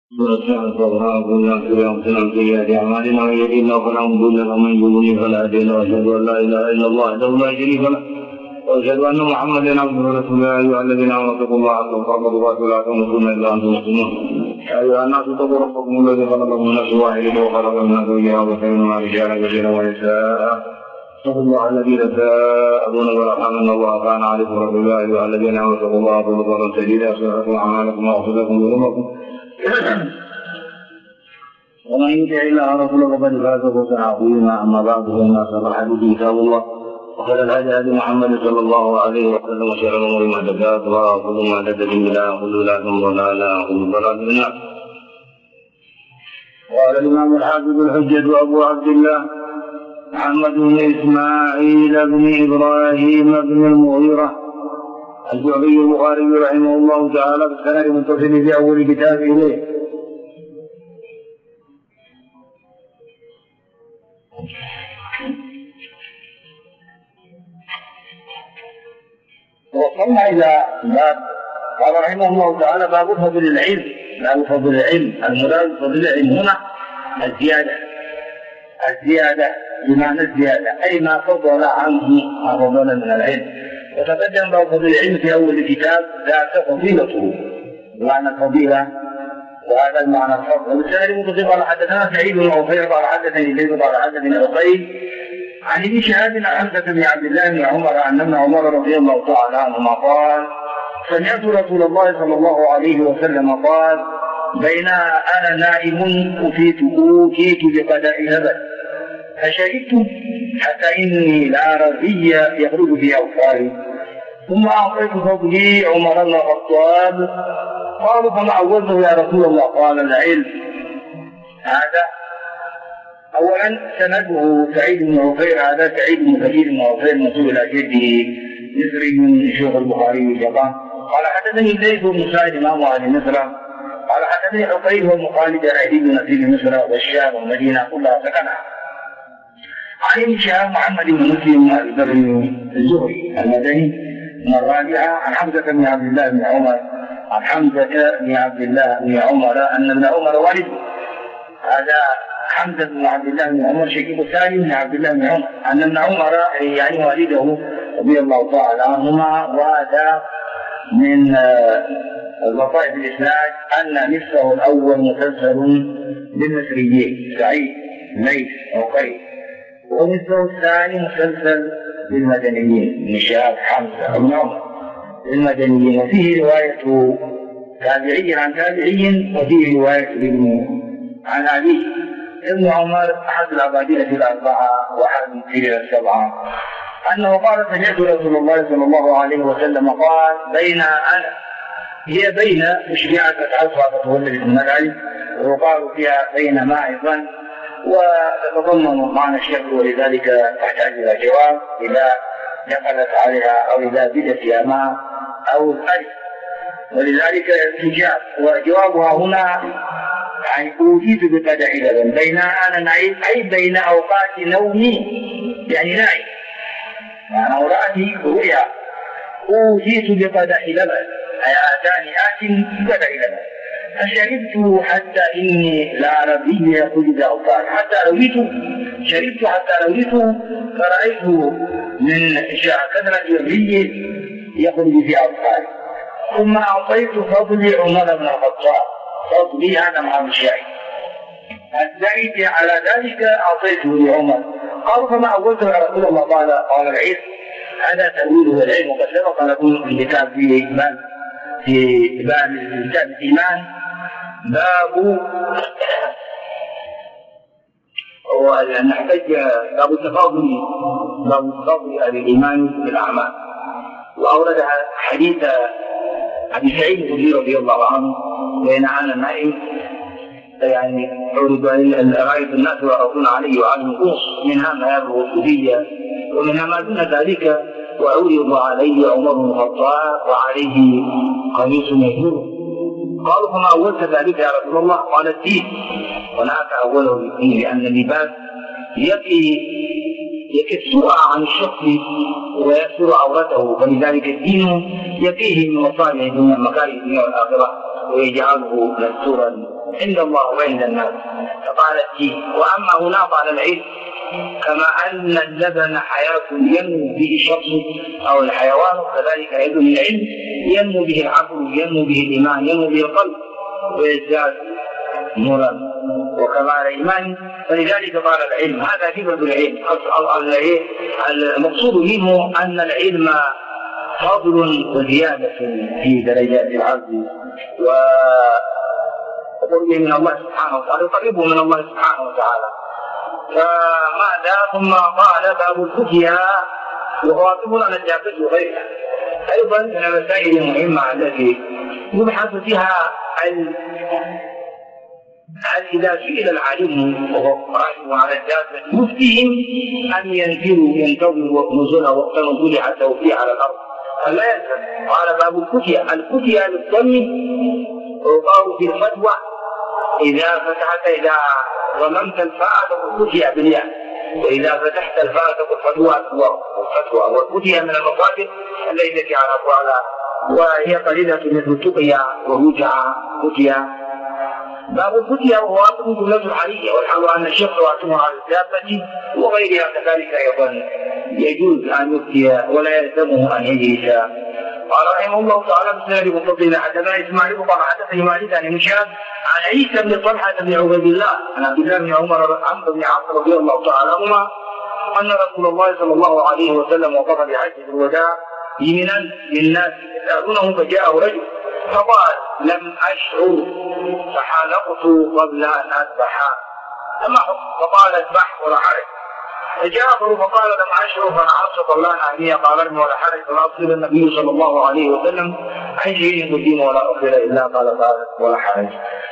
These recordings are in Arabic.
أعمالنا من يهده الله فلا مضل له ومن يضلل فلا هادي له وأشهد أن لا إله إلا الله وحده لا شريك له وأشهد أن محمدا عبده ورسوله يا أيها الذين آمنوا اتقوا الله حق تقاته ولا تموتن إلا وأنتم مسلمون يا أيها الناس اتقوا ربكم الذي خلقكم من نفس واحدة وخلق منها زوجها وبث منهما رجالا كثيرا ونساء اتقوا الله الذي تساءلون والأرحام إن الله كان عليكم رقيبا يا أيها الذين آمنوا اتقوا الله وقولوا قولا سديدا يصلح لكم أعمالكم ويغفر لكم ذنوبكم ومن يطع الله ورسوله فقد فاز فوزا عظيما. اما بعد فان اصدق الحديث كتاب الله وخير الهدي هدي محمد صلى الله عليه وسلم وشر الامور محدثاتها وكل محدثه بدعه وكل بدعه ضلاله وكل ضلاله في النار. قال الامام الحافظ الحجه ابو عبد الله محمد بن اسماعيل بن ابراهيم بن المغيره الجعفي البخاري رحمه الله تعالى بالسند المتصل في اول كتابه اليه. وصلنا إلى باب قال رحمه الله تعالى باب فضل العلم. باب فضل العلم، المراد بفضل العلم هنا الزيادة بمعنى الزيادة أي ما فضل عنه ما فضل من العلم. وتقدم باب فضل العلم في أول الكتاب ذات فضيلته بمعنى الفضيلة وهذا المعنى الفضل. والسند المتصل قال حدثنا سعيد بن عفير قال حدثني زيد قال حدثني عقيل عن ابن شهاب عن حمزة بن عبد الله بن عمر أن ابن عمر رضي الله تعالى عنهما قال سمعت رسول الله صلى الله عليه وسلم قال بين أنا نائم أوتيت بقدح لبن فشربت حتى إني لأرى الري يخرج في أوفاري ثم أعطيت فضلي عمر بن الخطاب قالوا فما عوزه يا رسول الله قال العلم. هذا أولا سنده سعيد بن عفير هذا سعيد بن كثير بن عفير منسوب إلى جده مصري من شيوخ البخاري وجبان. قال حدثني زيد بن سعيد إمام أهل مصر قال حدثني عقيل وابن خالد عن بن نصير مصر والشام والمدينة كلها سكنها. عن ابن شهاب محمد بن مسلم البر الزهري المدني من الرابعة عن حمزة بن عبد الله بن عمر عن حمزة بن عبد الله بن عمر أن ابن عمر والده هذا حمزة بن عبد الله بن عمر شقيق الثاني بن عبد الله بن عمر أن ابن عمر يعني والده رضي الله تعالى عنهما وهذا من لطائف الإسناد أن نصفه الأول مسلسل بالمصريين سعيد ليث عقيل ونصفه الثاني مسلسل بالمدنيين بن شهاب حمزة بن عمر المدنيين وفيه رواية تابعي عن تابعي وفيه رواية ابن عن أبيه. ابن عمر أحد العبادلة الأربعة وأحد المسيرين السبعة أنه قال سمعت رسول الله صلى الله عليه وسلم قال بين أنا هي بين مشبعة فتحصها فتولد الملعب ويقال فيها بين ما أيضا وتتضمن معنى الشكل ولذلك تحتاج إلى جواب إذا دخلت عليها أو إذا بدت فيها ما أو الألف ولذلك الحجاب وجوابها هنا يعني أوتيت بقدح لبن بين أنا نائم أي بين أوقات نومي يعني نائم يعني أوراتي رؤيا أوتيت بقدح لبن أي آتاني بقدح لبن فشربت حتى إني لعربي يخرج أوقات حتى رويت شربت حتى رويت فرأيت من كثرة الري يخرج في أوقات ثم أعطيت فضلي عمر بن الخطاب فضلي هذا مع الشاهد الزيد على ذلك أعطيته لعمر. قالوا فما أولته يا رسول الله قال العلم. هذا تأويله العلم وقد سبق لكم في الكتاب في باب الإيمان باب نحتاج باب التفاضل أهل الإيمان بالأعمال. وأورد حديث أبي سعيد الخدري رضي الله عنه بين أنا نائم يعني عرض رأيت الناس يعرضون عليه وعلى النقوص منها ما يبلغ الكلية ومنها ما دون ذلك وعرض عليه عمر بن الخطاب وعليه قميص يجر. قالوا فما أولت ذلك يا رسول الله؟ قال الدين. ونعت أوله بالدين لأن اللباس يكي السرعة عن الشخص ويكسر عورته فلذلك الدين يقيه من مصالح الدنيا مكاره الدنيا والآخرة ويجعله مستورا عند الله وعند الناس فقال الدين. واما هنا قال العلم كما ان اللبن حياه ينمو به الشخص او الحيوان كذلك ايضا العلم ينمو به العقل ينمو به الايمان ينمو به القلب ويزداد نورا وكمال الايمان. فلذلك قال العلم هذا صفه العلم. المقصود منه ان العلم فضل وزياده في درجات العبد وقربه من الله سبحانه وتعالى وقربه من الله سبحانه وتعالى. فماذا ثم قال باب الفتيا وخاطب على الجابة وغيرها ايضا من المسائل المهمه التي يبحث فيها إذا سئل العالم وهو راكب على الدابة يفتيهم أن ينتظروا نزول وقت نزول حتى يوفي على الأرض فلا يلزم. قال باب الفتيا. الفتيا للضم يقال في الفتوى إذا ضممت الفاء تقول فتيا بالياء وإذا فتحت الفاء تقول فتوى والفتيا من المصادر التي على أقوالها وهي قليلة مثل تقيا ورجع فتيا. باب الفتيا وهو أصل جملة الحالية والحال أن الشيخ يعتمر على الدابة وغيرها كذلك أيضا يجوز أن يفتي ولا يلزمه أن يجلس. قال رحمه الله تعالى بسند مفضل حدثنا إسماعيل قال حدثني مالك عن هشام عن عيسى بن طلحة بن عبيد الله عن عبد الله بن عمر عمرو بن عاص رضي الله تعالى عنهما أن رسول الله صلى الله عليه وسلم وقف بحجة الوداع يمنا للناس يسألونه فجاءه رجل فقال لم أشعر فحلقت قبل أن أذبح فقال اذبح ولا حرج. فجاء آخر فقال لم أشعر فنعرت قبل أن أهديه قال ارمي ولا حرج. فأصل النبي صلى الله عليه وسلم عن شيء قديم ولا أخر إلا قال ولا حرج.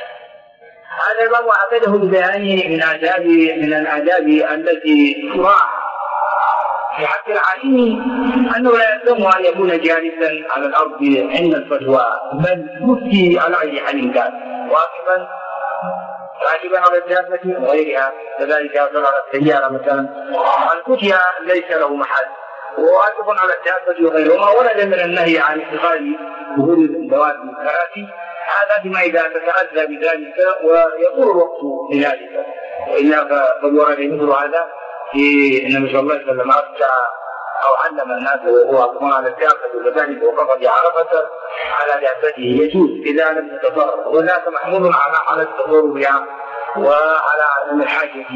هذا الباب اعتده ببيانه من الآداب التي تراعى في حق العليم أنه لا يلزم أن يكون جالسا على الأرض عند الفتوى بل يفتي على أي حال كان واقفا راكبا على الدابة وغيرها كذلك على السيارة مثلا. الفتيا ليس له محل وواقف على الدابة وغيرهما ولا من النهي عن اتخاذ ظهور الدواب الكراسي هذا بما إذا تتأذى بذلك ويطول الوقت لذلك وإلا فقد ورد مثل هذا في النبي صلى الله عليه وسلم أفتى أو علم الناس وهو واقف على الدابة وكذلك وقف بعرفة على دابته يجوز إذا لم يتضرر وذاك محمول على حالة التضرر بها وعلى عدم الحاجة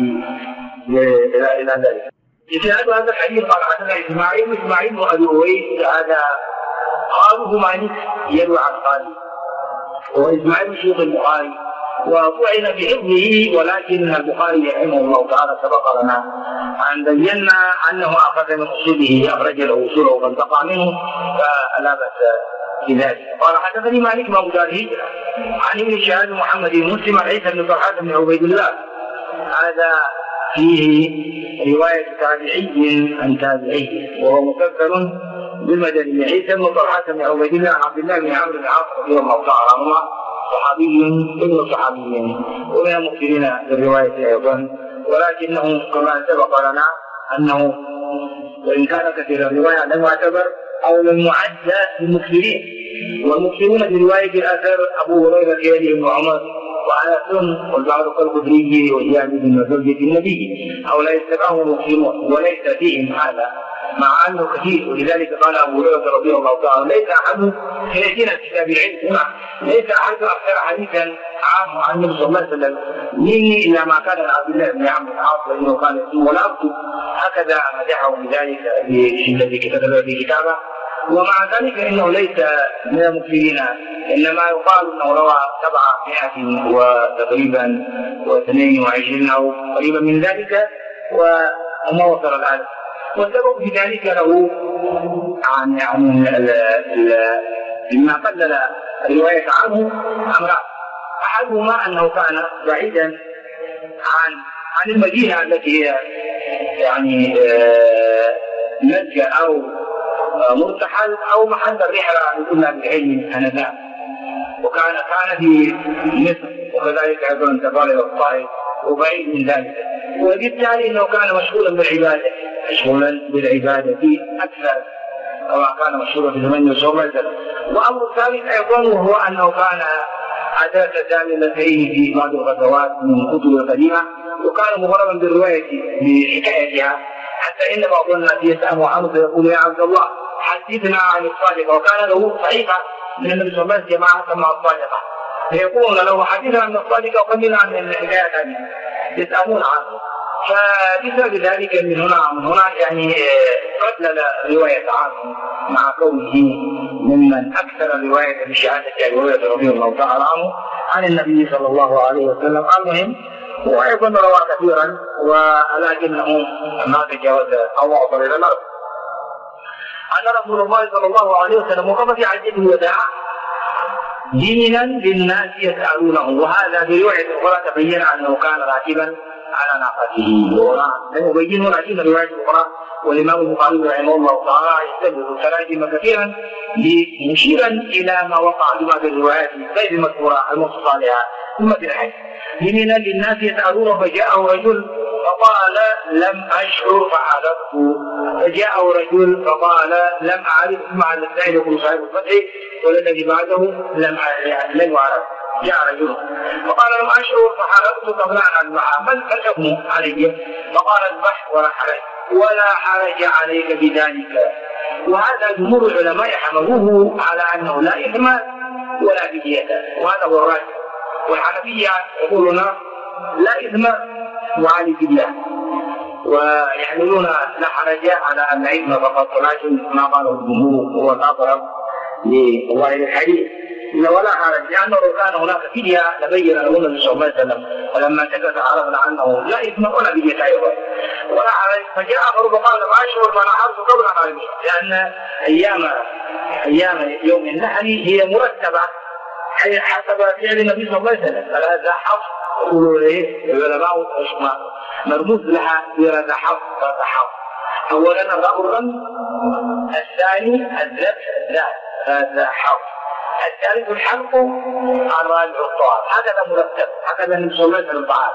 إلى ذلك. إسناد هذا الحديث قال حدثنا إسماعيل وأبي أويس هذا قاله مالك يروي عن قاضي وإسماعيل شيخ البخاري وطعن بحفظه ولكن البخاري رحمه الله تعالى سبق لنا أن بينا أنه أخذ من أصوله أخرج له أصوله فانتقى منه فلا بأس بذلك. قال حدثني مالك بن أبو الهجرة عن ابن شهاب محمد بن مسلم عن عيسى بن طلحة بن عبيد الله هذا فيه رواية تابعي عن تابعي وهو مسلسل بالمدني. عيسى بن طلحة بن عبيد الله عن عبد الله بن عمرو بن العاص رضي الله تعالى عنهما صحابي ابن صحابي ومن المكثرين بالرواية أيضا ولكنه كما سبق لنا أنه وإن كان كثير الرواية لم يعتبر أو لم يعد المكثرين والمكثرون برواية الآثار أبو هريرة كيده بن عمر وأنس والبعض كالخدري وزياد بن زوجة النبي هؤلاء يتبعهم المكثرون وليس فيهم هذا مع أنه كثير. ولذلك قال أبو هريرة رضي الله تعالى ليس أحد يأتينا كتاب العلم هنا ليس أحد أكثر حديثا عنه عن النبي صلى الله عليه وسلم مني إلا ما كان عبد الله بن عمرو بن العاص وإنه كان يسوء ولا أكتب هكذا مدحه بذلك الذي كتب في كتابه. ومع ذلك إنه ليس من المكثرين إنما يقال أنه روى 700 وتقريبا 22 أو قريبا من ذلك وما وصل الآن. والسبب في ذلك له عن مما قلل الرواية عنه أمران. أحدهما أنه كان بعيدا عن المدينة التي هي يعني مكة أو مرتحل أو محل الرحلة لكل بالعلم آنذاك وكان في مصر وكذلك أيضا انتقل إلى الطائف وبعيد من ذلك وبالتالي أنه كان مشغولا بالعبادة أكثر كما كان مشهورا في زمن الرسول صلى الله عليه وسلم. وأمر الثالث أيضا وهو أنه كان أتى تساملتين في بعض الغزوات من الكتب القديمة، وكان مغرما بالرواية بحكايتها، حتى إن بعض الناس يسأل عنه فيقول يا عبد الله حدثنا عن الصادقة، وكان له صحيفة من النبي صلى الله عليه وسلم جماعة سماها الصادقة، فيقولون له حدثنا عن الصادقة وقلنا عن الحكاية هذه، يسألون عنه. فبسبب ذلك من هنا يعني قلل رواية عنه، مع كونه ممن أكثر رواية بشهادة أبي هريرة رضي الله تعالى عنه عن النبي صلى الله عليه وسلم. المهم وأيضا روى كثيرا ولكنه ما تجاوز أو أوصل إلى الأرض. أن رسول الله صلى الله عليه وسلم وقف في حجة الوداع دينا للناس يسألونه، وهذا برواية أخرى تبين أنه كان راكبا على ناقته، لم يبين ولكن الرواية الأخرى والإمام البخاري رحمه الله تعالى يستدل تراجم كثيرا مشيرا إلى ما وقع في بعض الروايات غير المذكورة المنصوص عليها ثم في الحج. دينا للناس يسألونه فجاءه رجل فقال لم أشعر فحلفت، فجاءه رجل فقال لم أعرف مع السائل يقول صاحب الفتح والذي بعده لم أعرف. جاء رجل فقال لم أشعر فحلفت قبل أن أذبح، بل الحكم علي، فقال اذبح ولا حرج عليك بذلك. وهذا جمهور العلماء حملوه على أنه لا إثم ولا فدية، وهذا هو الراجح. والحنفية يقولون لا إثم وعلى فدية، ويحملون لا حرج على أن إثم فقط، ولكن ما قاله الجمهور هو الأقرب لظاهر الحديث ولا حرج، لأنه لو كان هناك فدية لبين له النبي صلى الله عليه وسلم، ولما سكت عرفنا أنه لا إثم ولا فدية أيضا ولا حرج. فجاء آخر فقال ما أشعر فنحرت قبل أن أرمي، لأن أيام يوم النحر هي مرتبة حسب فعل النبي صلى الله عليه وسلم، فهذا حظ يقولوا إيه العلماء مرموز لها بهذا حظ. أولا الرمي، الثاني الذبح هذا حظ، الثالث الحلق، الرابع الطواف، هكذا مرتب، هكذا النبي صلى الله عليه وسلم فعل.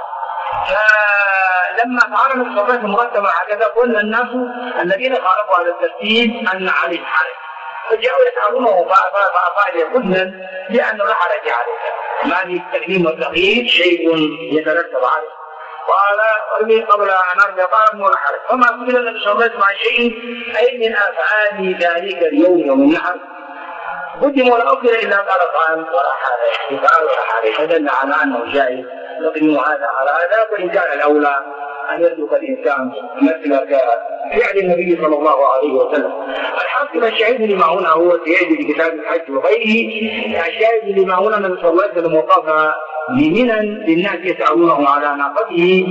فلما فعل النبي صلى الله عليه وسلم مرتبا هكذا قلنا الناس الذين خالفوا هذا الترتيب أن عليه حرج، فجاءوا يسألونه فأفاد قلنا لأنه لا حرج عليك، ما في التقديم والتأخير شيء يترتب عليه. قال ارمي قبل ان ارمي، قال ابن الحرج. فما سئل النبي صلى الله عليه وسلم عن شيء اي من افعال ذلك اليوم يوم النحر قدم ولا اخر الا قال افعال ولا حرج، فدل على انه جائز يقدم هذا على هذا، وان كان الاولى ان يترك الانسان مثل فعل النبي صلى الله عليه وسلم. الحاصل الشاهد لما هنا هو سيأتي في كتاب الحج وغيره، الشاهد لما هنا النبي صلى الله عليه وسلم وقف بمنى للناس يسألونه على ناقته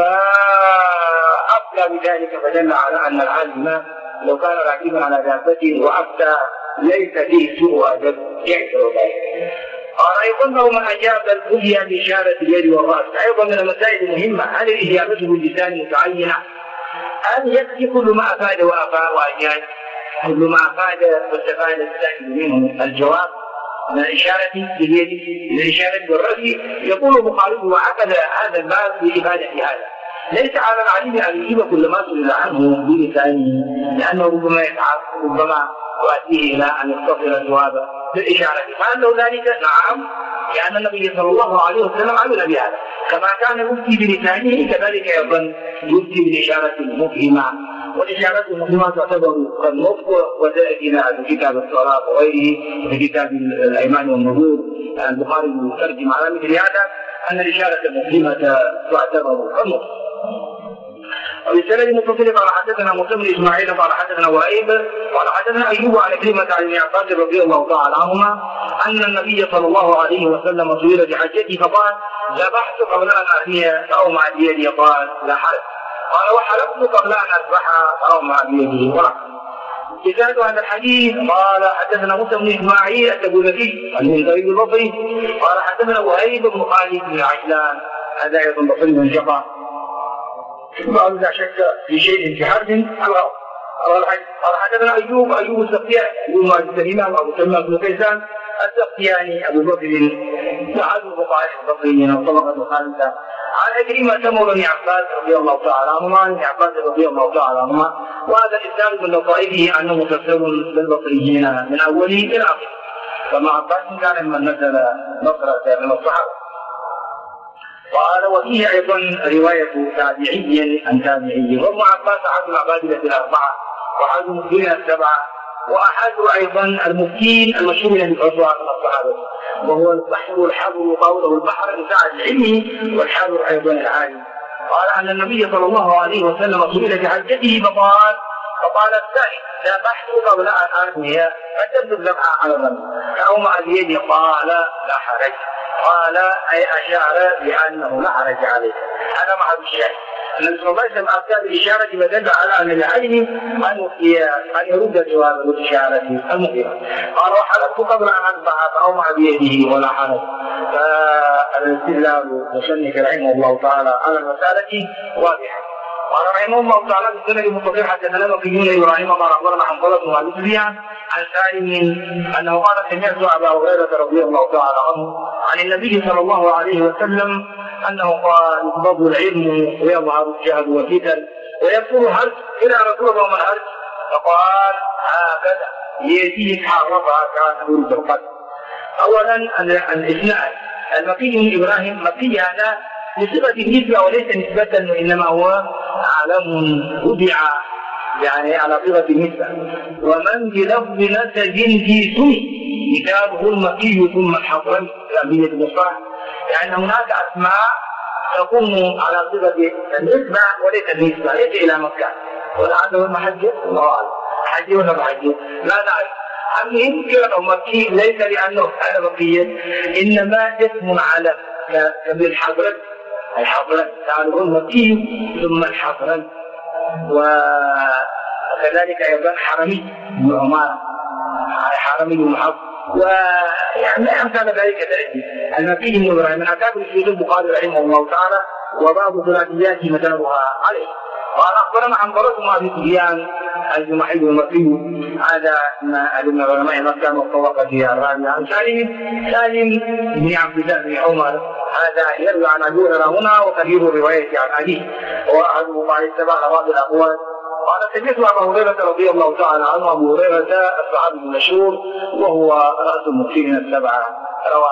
فأفتى بذلك، فدل على أن العالم لو كان راكبا على دابته وأفتى ليس فيه سوء أدب يعتبر ذلك. قال أيضا من أجاب الفدية بإشارة اليد والرأس، أيضا من المسائل المهمة هل الإجابة باللسان متعينة؟ هل يكفي كل ما أفاد وأجاب؟ كل ما أفاد واستفاد السائل منه الجواب من الإشارة باليد للإشارة بالرأس. يقول البخاري وعقد هذا الباب بإفادة هذا، ليس على العليم أن يجيب كل ما سئل عنه بلسانه، لأنه ربما يتعب، ربما يؤديه إلى أن يختصر الجواب بالإشارة، فهل له ذلك؟ نعم، لأن النبي صلى الله عليه وسلم عمل بهذا، كما كان يفتي بلسانه كذلك أيضا يفتي بالإشارة المفهمة، والإشارة المفهمة تعتبر كالنطق، وتأتينا في كتاب الصلاة وغيره في كتاب الأيمان والنذور. البخاري يترجم على مثل هذا أن الإشارة المفهمة تعتبر كالنطق. وبالسند المتصل قال حدثنا مسلم بن اسماعيل قال حدثنا وهيب قال حدثنا ايوب عن كلمه عن ابن عباس رضي الله تعالى عنهما ان النبي صلى الله عليه وسلم سئل بحجته فقال ذبحت قبل ان ارمي فاومع بيدي، قال لا حرج، قال وحلفت قبل ان اذبح فاومع بيدي ورحمه. كتاب هذا الحديث قال حدثنا مسلم بن اسماعيل التبوذكي عن طريق البصري قال حدثنا وهيب بن خالد بن عجلان، هذا ايضا بصري من جبر، بعض إذا شك في شيء في حرف الغرض. قال حدثنا أيوب السختياني يقول الإمام أبو سلمان بن كيسان السختياني أبو بكر أحد الفقهاء البصريين والطبقة الخامسة عن عكرمة مولى بن عباس رضي الله تعالى عنهما عن ابن عباس رضي الله تعالى عنهما، وهذا الإسلام من لطائفه أنه مفسر للبصريين من أوله إلى آخره. فابن عباس كان ممن نزل نصرة من الصحابة. قال وفيه أيضا رواية تابعي عن تابعي، وابن عباس أحد العبادلة الأربعة وأحد المفتين السبعة وأحد أيضا المفتين المشهورين بالعصوات من الصحابة، وهو البحر الحبر وقوله البحر لسعة العلم والحبر أيضا العالم. قال أن النبي صلى الله عليه وسلم سئل في حجته فقال السائل ذبحت قبل أن أرمي فجد الذبح على الرمي فأومأ بيده قال لا حرج، قال أي أشار بأنه لا حرج عليه. هذا محل الشاهد. النبي صلى الله عليه وسلم أتى بالإشارة فدل على أن العين أن يرد جواب الإشارة المخيرة. قال وحلفت قبل أن أذبح فأومأ بيده ولا حرج. فالاستدلال مصنف رحمه الله تعالى على المسألة واضحة. قال رحمه الله تعالى بالسند المتصل حدثنا مكي ابراهيم قال اخبرنا حنظله بن ابي سفيان عن سالم انه قال سمعت ابا هريره رضي الله تعالى عنه عن النبي صلى الله عليه وسلم انه قال يقبض العلم ويظهر الجهل والفتن ويكثر الحرج الى رسول الله من الحرج فقال هكذا يأتيه حرفها كان يريد القتل. اولا الاسناد المكي بن ابراهيم مكي هذا بصفة النسبة وليس نسبة وإنما هو علم وضع يعني على صفة النسبة. ومن بلفظ نسج في سمي كتابه المكي ثم الحضرمي الأبية المصطلح، يعني هناك أسماء تكون على صفة النسبة وليس النسبة، ليس إلى مكة ولا عنده المحجة الله أعلم حجي ولا محجي لا نعرف. أم يمكن أو مكي ليس لأنه كان مكيا إنما اسم علم كبالحضرمي الحضرمي تعالوا المكي ثم الحضرمي. وكذلك أيضا حرمي بن عمارة حرمي بن حفص ويعني أمثال ذلك تأتي. المكي بن إبراهيم من أكابر شيوخ البخاري رحمه الله تعالى وبعض ثلاثياته مدارها عليه. قال أخبرنا حنظلة بن أبي سفيان الجمحي المكي هذا ما علم علماء مكة والطبقة الرابعة عن سالم بن عبد الله بن عمر هذا يروي عن أبي هريرة هنا وكثير الرواية عن أبيه وأحده قال اتبع بعض الأقوال. قال سمعت أبا هريرة رضي الله تعالى عنه. أبو هريرة الصحابي المشهور وهو رأس المكثرين السبعة روى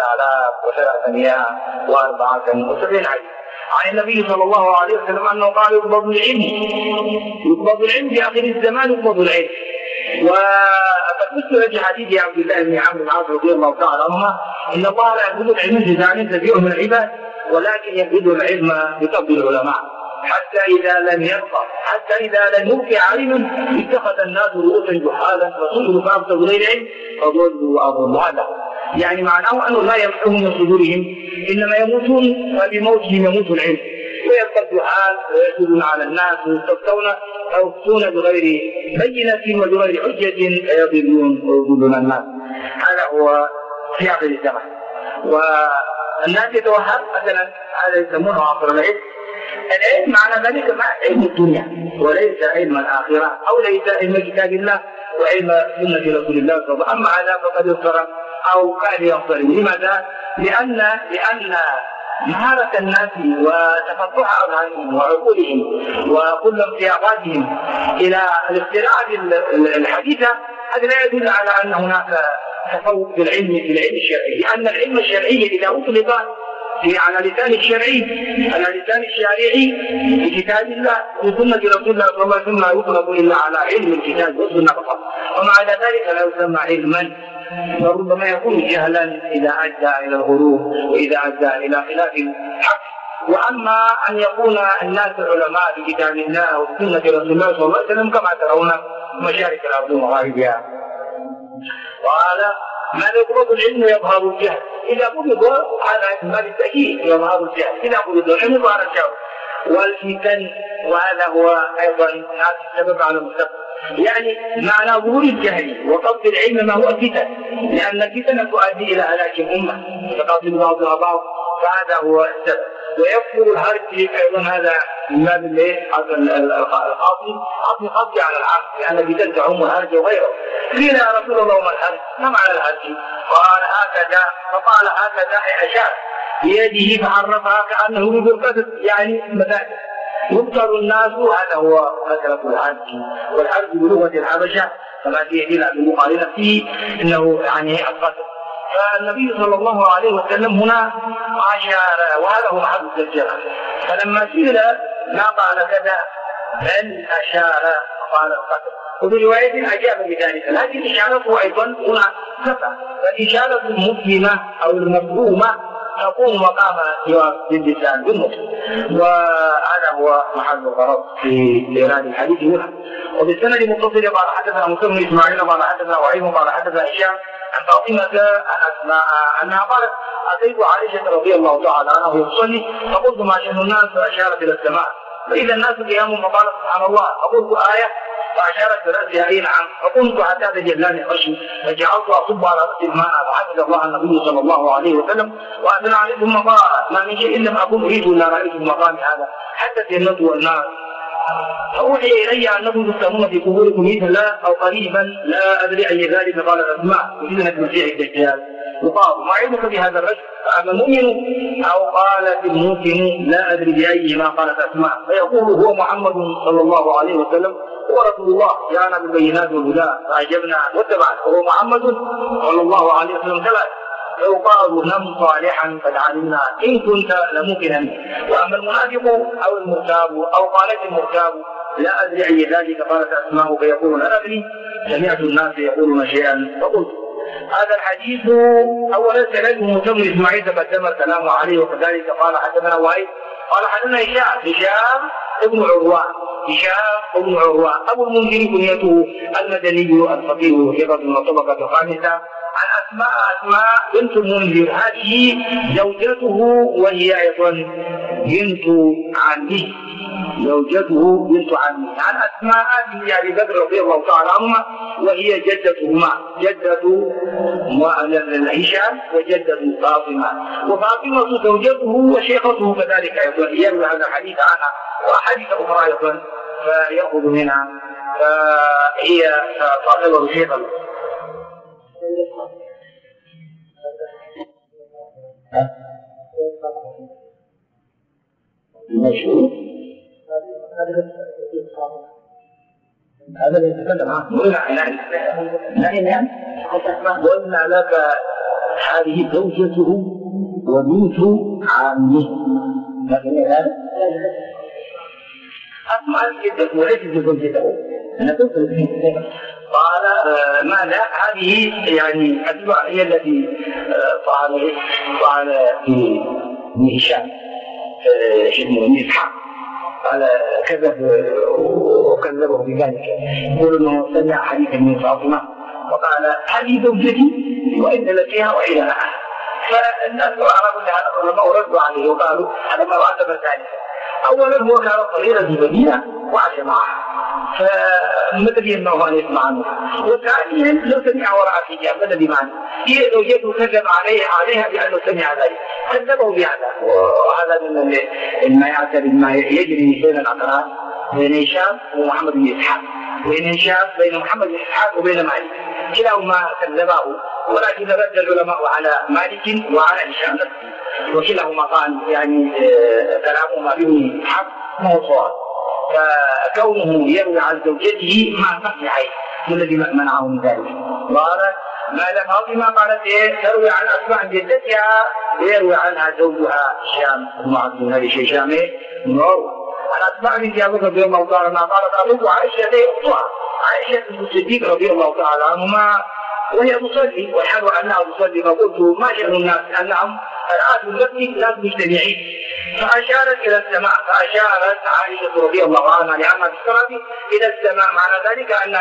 5374 حديث عن النبي صلى الله عليه وسلم أنه قال يقبض العلم في آخر الزمان يقبض العلم. وقد مثل في حديث عبد الله بن عمرو بن العاص رضي الله تعالى عنهما إن الله لا يقبض العلم جزاء كثير من العباد ولكن يقبض العلم بقبض العلماء حتى إذا لم يبقي عالما اتخذ الناس رؤوسا جحالا فصدروا فأبصروا غير علم فضلوا أضلوا هذا. يعني معناه أنه لا يمحوهم من صدورهم إنما يموتون وبموتهم يموت العلم ويبقى الجحال ويسودون على الناس ويفتون بغير بينة وبغير حجة ويضلون الناس. هذا هو في آخر الزمان. والناس يتوهم مثلا هذا يسمونه عصر العلم. العلم معنى ذلك ما علم الدنيا وليس علم الآخرة أو ليس علم كتاب الله وعلم سنة رسول الله صلى الله عليه وسلم. أما هذا فقد اضطرب أو كان يضطرب. لماذا؟ لأن مهارة الناس وتفتح أذهانهم وعقولهم وكل انطلاقاتهم إلى الاختراعات الحديثة هذا لا يدل على أن هناك تفوق في العلم الشرعي، لأن العلم الشرعي إذا أطلق على لسان الشرعي في كتاب الله وسنة رسول الله صلى الله عليه وسلم لا يطلق إلا على علم الكتاب والسنة فقط، ومع ذلك لا يسمى علما وربما يكون جهلا إذا أدى إلى الغلو وإذا أدى إلى خلاف الحق. وأما أن يكون الناس علماء في كتاب الله وسنة رسول الله صلى الله عليه وسلم كما ترون مشارق الأرض ومغاربها. قال ما يقبض العلم يظهر الجهل. إذا قبض هذا ما بالتأكيد يظهر الجهل. إذا قبض العلم يظهر الجهل والفتن، وهذا هو أيضا هذا السبب على المستقبل. يعني معنى ظهور الجهل وقبض العلم ما هو الفتن، لأن الفتن تؤدي إلى هلاك الأمة تقاتل بعضها بعض، فهذا هو السبب. ويكثر الهرج أيضا هذا من باب القاضي على العقل، لأن الفتن تعم الهرج وغيره. قيل يا رسول الله ما الهرج؟ ما معنى الهرج؟ قال هكذا، فقال هكذا أشار بيده فعرفها كأنه بالقدر، يعني مثلا يبصر الناس. هذا هو مسألة الحج. والحج بلغة الحبشة كما في البخاري نفسه انه يعني القتل. فالنبي صلى الله عليه وسلم هنا أشار، وهذا هو محل الترجمة. فلما سئل ما قال كذا بل أشار قال القتل، وفي رواية أجاب بذلك، لكن إشارته أيضا هنا خطأ، فالإشارة المسلمة أو المفهومة تقوم مقام جواب باللسان بالنطق، وهذا هو محل الغرض في إيراد الحديث هنا. وبالسند متصل قال حدثنا مسلم بن إسماعيل قال حدثنا وعيد قال حدثنا هشام عن فاطمة عن أسماء أنها قالت أتيت عائشة رضي الله تعالى عنها يصلي فقلت ما شأن الناس فأشارت إلى السماء فإذا الناس قيام فقالت سبحان الله، فقلت آية فأشارت برأسها أي نعم، فقمت حتى تجلاني الخشم فجعلت أصب على رأس الماء فحمد الله النبي صلى الله عليه وسلم وأثنى عليه ثم قال ما من شيء لم أكن أريد إلا رأيت المقام هذا حتى الجنة والنار. فأوحي إلي أنكم تفتنون في قبوركم مثلا أو قريبا لا أدري أي ذلك قال الأسماء وفتنة المسيح الدجال. يقال ما علمك بهذا الرجل فأما المؤمن أو قالت الموسم لا أدري بأي ما قالت أسماء، فيقول هو محمد صلى الله عليه وسلم ورسول الله جاءنا بالبينات والهدى فأجبنا واتبعنا وهو محمد صلى الله عليه وسلم ثلاث. فيقال نم صالحا قد علمنا إن كنت لموقنا. وأما المنافق أو المرتاب أو قالت المرتاب لا أدري أي ذلك قالت أسماء فيقول لا أدري، سمعت الناس يقولون شيئا فقلت. هذا الحديث أولا سنده مسلم إسماعيل تقدم الكلام عليه، وكذلك قال حدثنا وائل قال حدثنا هشام ابن عروان أبو المنذر كنيته المدني الفقيه ثقة من الطبقة الخامسة عن أسماء بنت المنذر، هذه زوجته وهي أيضا بنت عمه، زوجته بنت عمه عن أسماء بنت أبي بكر رضي الله تعالى عنهما وهي جدتهما، جدة هشام وجدة فاطمة، وفاطمة زوجته وشيخته كذلك أيضا يروي هذا الحديث عنها وأحاديث أخرى أيضا فيأخذ منها، فهي تعتبر شيخا. المشهور هذا اللي يتكلم عنه قلنا لك هذه زوجته وبنت عمه، لكن هذا أسمع جدا وليس زوجته. أنا قلت قال ماذا هذه يعني الدعاء هي التي طعن في هشام ابن إسحاق قال كذب وكذبه بذلك، يقول انه سمع حديثا من فاطمه وقال هذه زوجتي وان لكيها وان لها، فالناس عرفوا هذا العلماء وردوا عليه وقالوا هذا ما اعتبر ذلك. اولا هو كان صغيرا في المدينه وعاش معها فمدري انه ان يسمع عنه، وثانيا لو سمع وراء حجاب ماذا بمعنى؟ هي زوجته كذب عليها بانه سمع ذلك، كذبه بهذا، وهذا من ما يعتبر ما يجري بين العقرات بين هشام ومحمد بن اسحاق، وبين هشام بين محمد بن اسحاق وبين مالك، كلاهما كذبه، ولكن رد العلماء على مالك وعلى هشام نفسه، وكلاهما قال يعني كلامهما بابن اسحاق مو صواب، فكونه يروي عن زوجته ما صح عليه الذي منعه من ذلك. قالت ما لم فاطمه قالت تروي عن اسماء جدتها ويروي عنها زوجها هشام بن عبد الملك هشام بن عروه. عن اسماء بنت ابي بكر رضي الله تعالى عنها قالت ابوك عائشه اختها عائشه بن الصديق رضي الله تعالى عنهما وهي تصلي والحال انها تصلي، فقلت ما شأن الناس انهم الآن المسجد لا مجتمعين، فأشارت إلى السماء، فأشارت عائشة رضي الله عنها لعمها بالسراب إلى السماء، معنى ذلك أن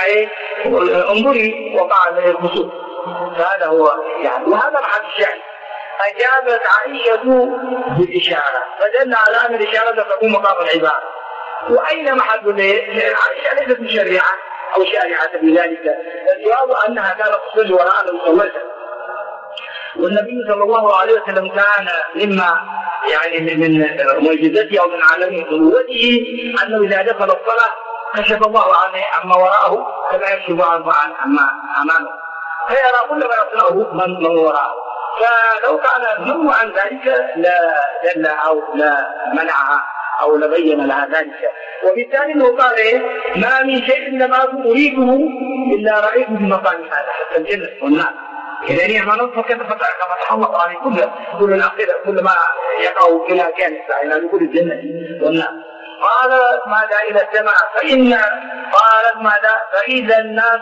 انظري وقع الكسوف، فهذا هو يعني، وهذا محل الشاهد. أجابت عائشة بالإشارة، فدل على أن الإشارة تقوم مقام العبادة. وأين محل عائشة؟ ليست مشرعة أو شارعة بذلك، الجواب أنها كانت تصلي وراء النبي صلى الله عليه وسلم، والنبي صلى الله عليه وسلم كان مما يعني من معجزته او من عالم نبوته انه اذا دخل الصلاه كشف الله عنه عما وراءه كما يكشف عنه عما امامه، فيرى كل ما يصنعه من وراءه، فلو كان منه عن ذلك لا دل او لا منعها أو لبين لها ذلك. وبالتالي انه قال ايه؟ ما من شيء لم اكن اريده الا رايته في مقام هذا حتى الجنه والنار. اذا نعم نصف كيف فتح الله عليه كل الاخره كل ما يقع الى كان الى كل الجنه والنار. قال ماذا الى السماء قالت ماذا؟ فاذا الناس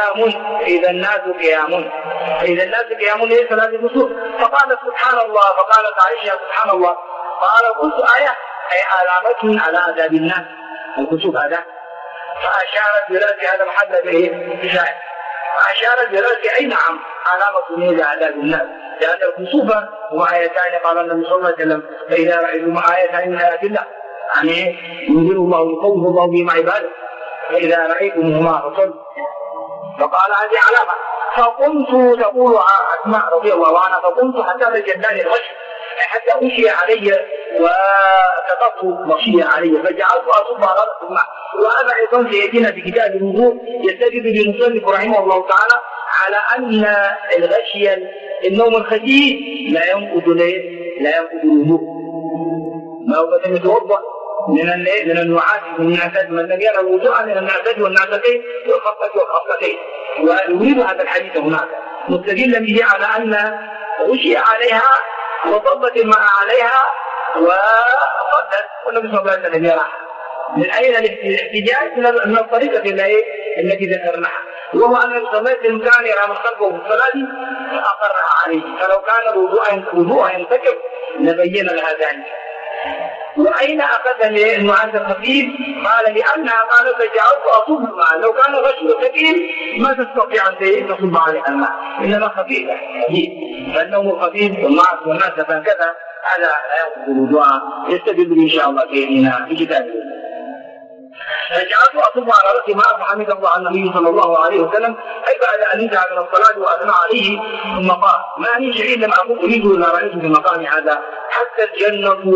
قيام ليس لها بقصور. فقالت سبحان الله، فقالت عائشه سبحان الله، قال قلت ايه اي علامه على عذاب الناس الكسوف هذا. فاشارت براسها هذا محل به بشاعر، فاشارت براسها اي نعم علامه من عذاب الناس، لان الكسوف هو ايتان قال النبي صلى الله عليه وسلم فاذا رايتم ايتان من ايات الله يعني ينزل الله يقوم الله بما عباده فاذا رايتمهما فصلوا. فقال هذه علامه. فقمت تقول اسماء رضي الله عنها فقمت حتى تجداني الغش حتى أمشي علي وكتبت مشي علي فجعلت أصب على رأس الماء. وهذا أيضا سيأتينا في كتاب الوضوء يستدل بالمصنف رحمه الله تعالى على أن الغشي النوم الخفيف لا ينقض الوضوء. ما هو بدل يتوضأ من النعاس والنعسات من الذي يرى الوضوء من النعسات والنعستين والخفتين. ويريد هذا الحديث هناك مستدلا به على أن غشي عليها وضبط الماء عليها وصدت والنبي صلى الله عليه وسلم يراها. من أين الاحتجاج؟ من الطريقة التي ذكرناها، وهو أن النبي صلى الله عليه وسلم كان يرى من خلفه في الصلاة فأقرها عليه، فلو كان الوضوء ينتكب لبين لها ذلك. وأين أخذ النعاس الخفيف؟ قال لأنها قالت فجعلت أصب الماء، لو كان غشي خفيف ما تستطيع أن تصب عليها الماء، إنما خفيفة فالنوم الخفيف والنعاس فهكذا هذا لا ينقض الوضوء يستدل به إن شاء الله في كتابه. فجعلت أصب على رأسي ماء فحمد الله على النبي صلى الله عليه وسلم أي بعد أن انتهى من الصلاة وأثنى عليه ثم قال ما من شيء لم أكن أريد إلا رأيته في مقام هذا حتى الجنة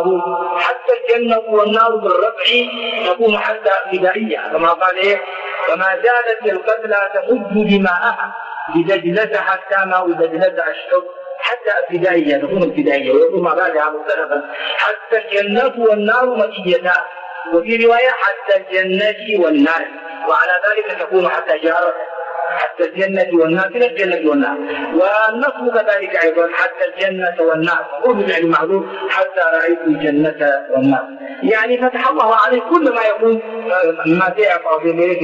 والنار بالرفع تكون حتى ابتدائية كما قال إيه فما زالت القتلى تمد دماءها بدجلة حتى ما بدجلة الشرب حتى ابتدائية تكون ابتدائية ويكون ما بعدها مختلفا حتى الجنة والنار مكيتان وفي رواية حتى الجنة والنار وعلى ذلك تكون حتى جارة حتى الجنة والنار إلى الجنة والنار والنصب كذلك أيضا حتى الجنة والنار وقول بفعل معذور حتى رأيت الجنة والنار يعني فتح الله عليه كل ما يكون ما سيقع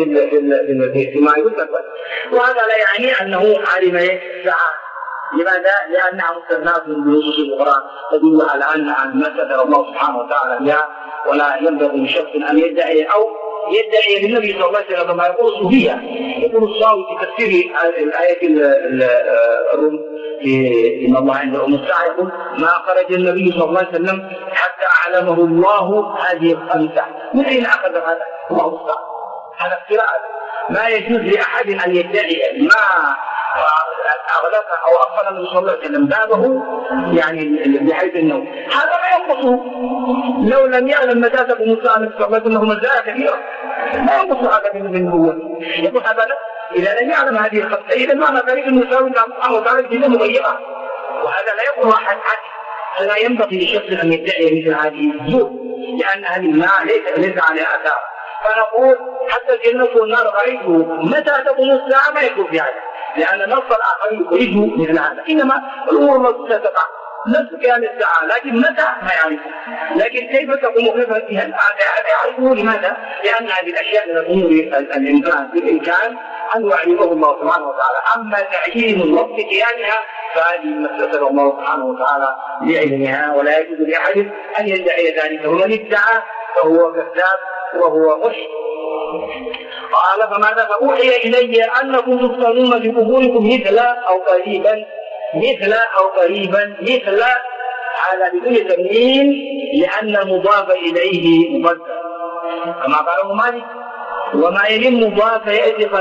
في ما يقول وهذا لا يعني أنه علم ساعة. لماذا؟ لأنها مستثناة من نصوص القرآن تدل على أنها ما ستر الله سبحانه وتعالى بها ولا ينبغي لشخص أن يدعي أو يدعي للنبي صلى الله عليه وسلم كما يقول الصوفية. يقول الصاوي في تفسير الآية الروم إن الله عنده الساعة يقول ما خرج النبي صلى الله عليه وسلم حتى أعلمه الله هذه الخمسة. من أين أخذ هذا؟ الله الساعة هذا افتراء. ما يجوز لأحد أن يدعي ما أغلق أو أقفل النبي صلى الله عليه وسلم بابه يعني بحيث النوم هذا ما ينقصه. لو لم يعلم متى تكون الساعة النبي صلى الله عليه وسلم مزايا كثيرة ما ينقص هذا من النبوة. يقول هذا إذا لم يعلم هذه الخمسة إذا معنى ذلك أنه ساوي سبحانه وتعالى جدا مغيرة وهذا لا يقول أحد فلا ينبغي لشخص أن يدعي مثل هذه الزور لأن هذه الماء ليس عليها آثار. فنقول حتى الجنة والنار رأيته متى تكون الساعة ما يكون في هذا لأن نص الآخر يريد مثل هذا. إنما الأمور التي ستقع نفس قيام الساعة لكن متى ما يعرفه لكن كيف تقوم كيف فيها هذا يعرفه. لماذا؟ لأن هذه الأشياء من الأمور الإنسان بالإمكان أن يعلمه الله سبحانه وتعالى. أما تعيين الوقت قيامها فهذه مسألة الله سبحانه وتعالى لعلمها ولا يجوز لأحد أن يدعي ذلك ومن ادعى فهو كذاب وهو مشرك. قال فماذا؟ فأوحي إلي أنكم تفتنون في قبوركم مثل هذا بدون تمييز لأن مضاف إليه مقدر كما قال ابن مالك وما يلي مضاف يأتي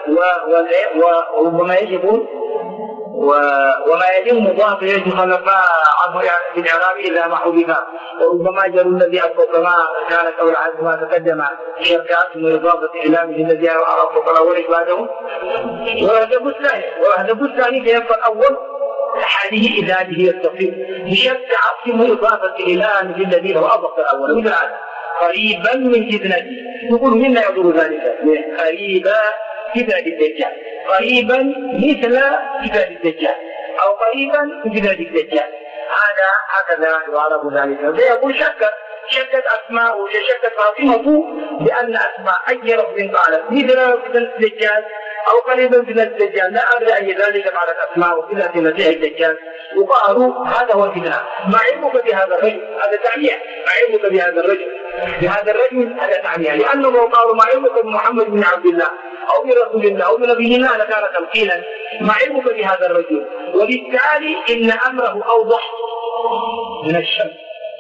وما يلي مضاف يأتي خلفاء عنه في الإعراب إذا ما حذف وربما جروا الذي أصبح كما كان قول عز ما تقدم شركات من إضافة إعلامه الذي أعرف فلا وليس بعده. وهدف الثاني فيبقى الأول حاله إذا به يستطيع بشرط عصم إضافة إلى مثل الذي له أضف الأول مثل هذا قريبا من فتنته. يقول مما يضر ذلك؟ قريبا فتنة الدجال، قريبا مثل فتنة الدجال، أو قريبا من فتنة الدجال. هكذا يعرف ذلك. فيقول شكت أسماء شكت فاطمة بأن أسماء أي لفظ قالت مثل فتنة الدجال أو قريبا من الدجال، لا أدري أي ذلك قالت أسماء فتنة المسيح الدجال، وقالوا هذا هو الفتنة. ما علمك بهذا الرجل؟ هذا تعمية. ما علمك بهذا الرجل؟ هذا تعمية، لأنه لو قالوا ما علمك بمحمد بن عبد الله أو برسول الله أو بنبي الله لكان تمثيلا. ما علمك بهذا الرجل؟ وبالتالي إن أمره أوضح من الشمس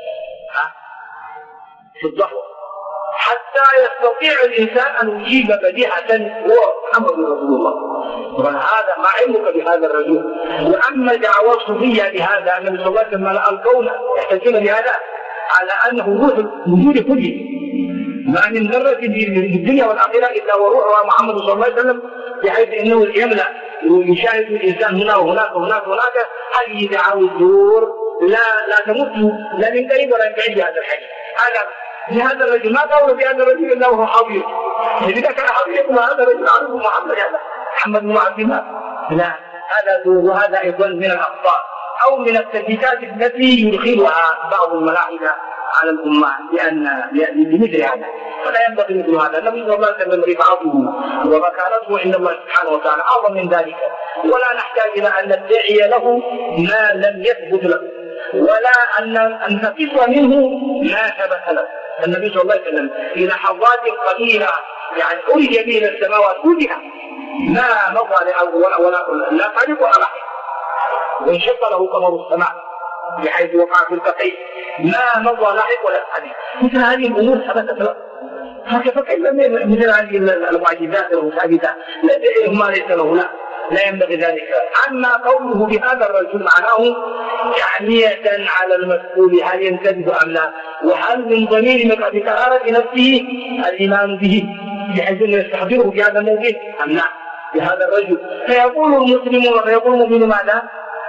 في الضحوة، حتى يستطيع الإنسان أن يجيب بديهة هو محمد رسول الله. وهذا ما علمك بهذا الرجل. وأما الدعوة الصوفية بهذا النبي صلى الله عليه وسلم ملأ الكون يحتجون بهذا على أنه روح الوجود كله، ما من ذرة في الدنيا والآخرة إلا وروحها محمد صلى الله عليه وسلم، بحيث أنه يملأ ويشاهد الإنسان هنا وهناك وهناك وهناك. هذه دعوة الدور لا تمت لا من قريب ولا من بعيد بهذا الحديث. هذا لهذا الرجل ما قالوا بهذا الرجل إلا وهو حضير. إذا كان حضير هذا الرجل عرفه محمد بن عبد الله. لا، هذا دور، وهذا أيضا من الأخطاء أو من التثبيتات التي يدخلها بعض الملاحدة على الأمة بمثل هذا. فلا ينبغي مثل هذا. النبي صلى الله عليه وسلم رفعته ومكانته عند الله سبحانه وتعالى أعظم من ذلك، ولا نحتاج إلى أن ندعي له ما لم يثبت له، ولا أن نقص منه ما ثبت له. النبي صلى الله عليه وسلم في لحظات قليلة يعني أرج به إلى السماوات كلها، ما مضى لأرض ولا طريق ولا بحر، وانشق له قمر السماء بحيث وقع في الكفين، ما مضى لاحق ولا حديث. مثل هذه الأمور ثبتت له. هكذا كيف مثل هذه المعجزات والمعجزات ما ليس له لا ينبغي ذلك. أما قوله بهذا الرجل معناه تعمية على المسؤول هل ينتبه أم لا، وهل من ضمير بكرارة نفسه الإيمان به بحيث أن يستحضره في هذا الموقف أم لا بهذا الرجل. فيقول المسلمون فيقول المؤمن ماذا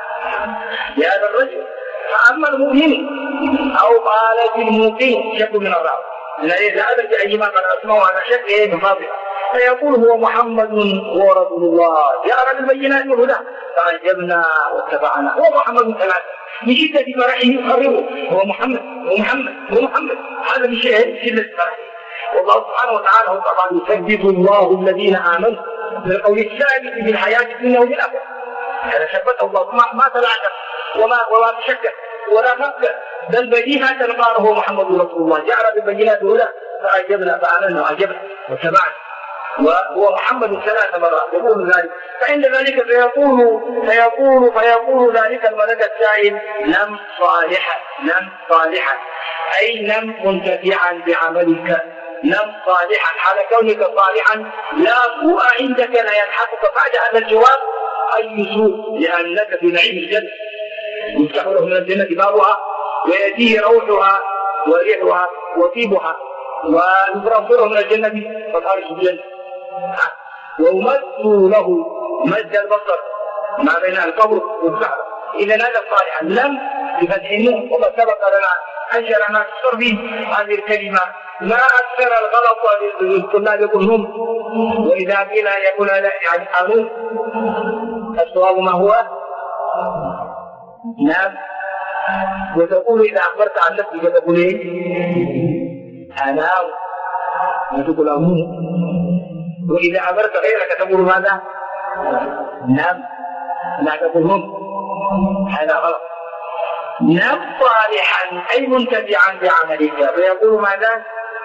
بهذا الرجل. فأما المؤمن أو قالت الموقن شك من الراوي لا أدري بأيما قد أسمعوا على شك بفاضل، فيقول هو محمد هو رسول الله جاءنا بالبينات والهدى فعجبنا واتبعنا. هو محمد ثلاثة من شدة فرحه يقرره هو محمد ومحمد ومحمد. هذا من شدة فرحه. والله سبحانه وتعالى هو طبعا يثبت الله الذين آمنوا بالقول الثابت في الحياة الدنيا وفي الآخرة. هذا ثبته الله ما تلعثم وما تشكك ولا فكر، بل بديهة قال هو محمد رسول الله جعل بالبينات والهدى فأعجبنا فآمنا وأعجبنا واتبعنا. وهو محمد 3 مرات يقول ذلك. فعند ذلك فيقول ذلك الملك السائل نم صالحا أي نم منتفعا بعملك، نم صالحا حال كونك صالحا لا سوء عندك لا يلحقك بعد هذا الجواب أي سوء، لأنك في نعيم الجنة يفتح له من الجنة بابها ويأتيه روحها وريحها وطيبها ويفرغ من الجنة فخارج الجنة ويمد له مد البصر ما بين القبر والكعبة. إذا هذا صالحا لم بفتح النون. وما سبق لنا أنشر ما تذكر به هذه الكلمة ما أكثر الغلط للطلاب يقولون وإذا قيل يقول يعني قانون الصواب ما هو نعم. وتقول إذا أخبرت عن نفسك تقول إيه أنام وتقول أمون. وإذا أخبرت غيرك تقول ماذا نعم لا تقول هم. هذا غلط. نم صالحا أي منتفعا بعملك. فيقول ماذا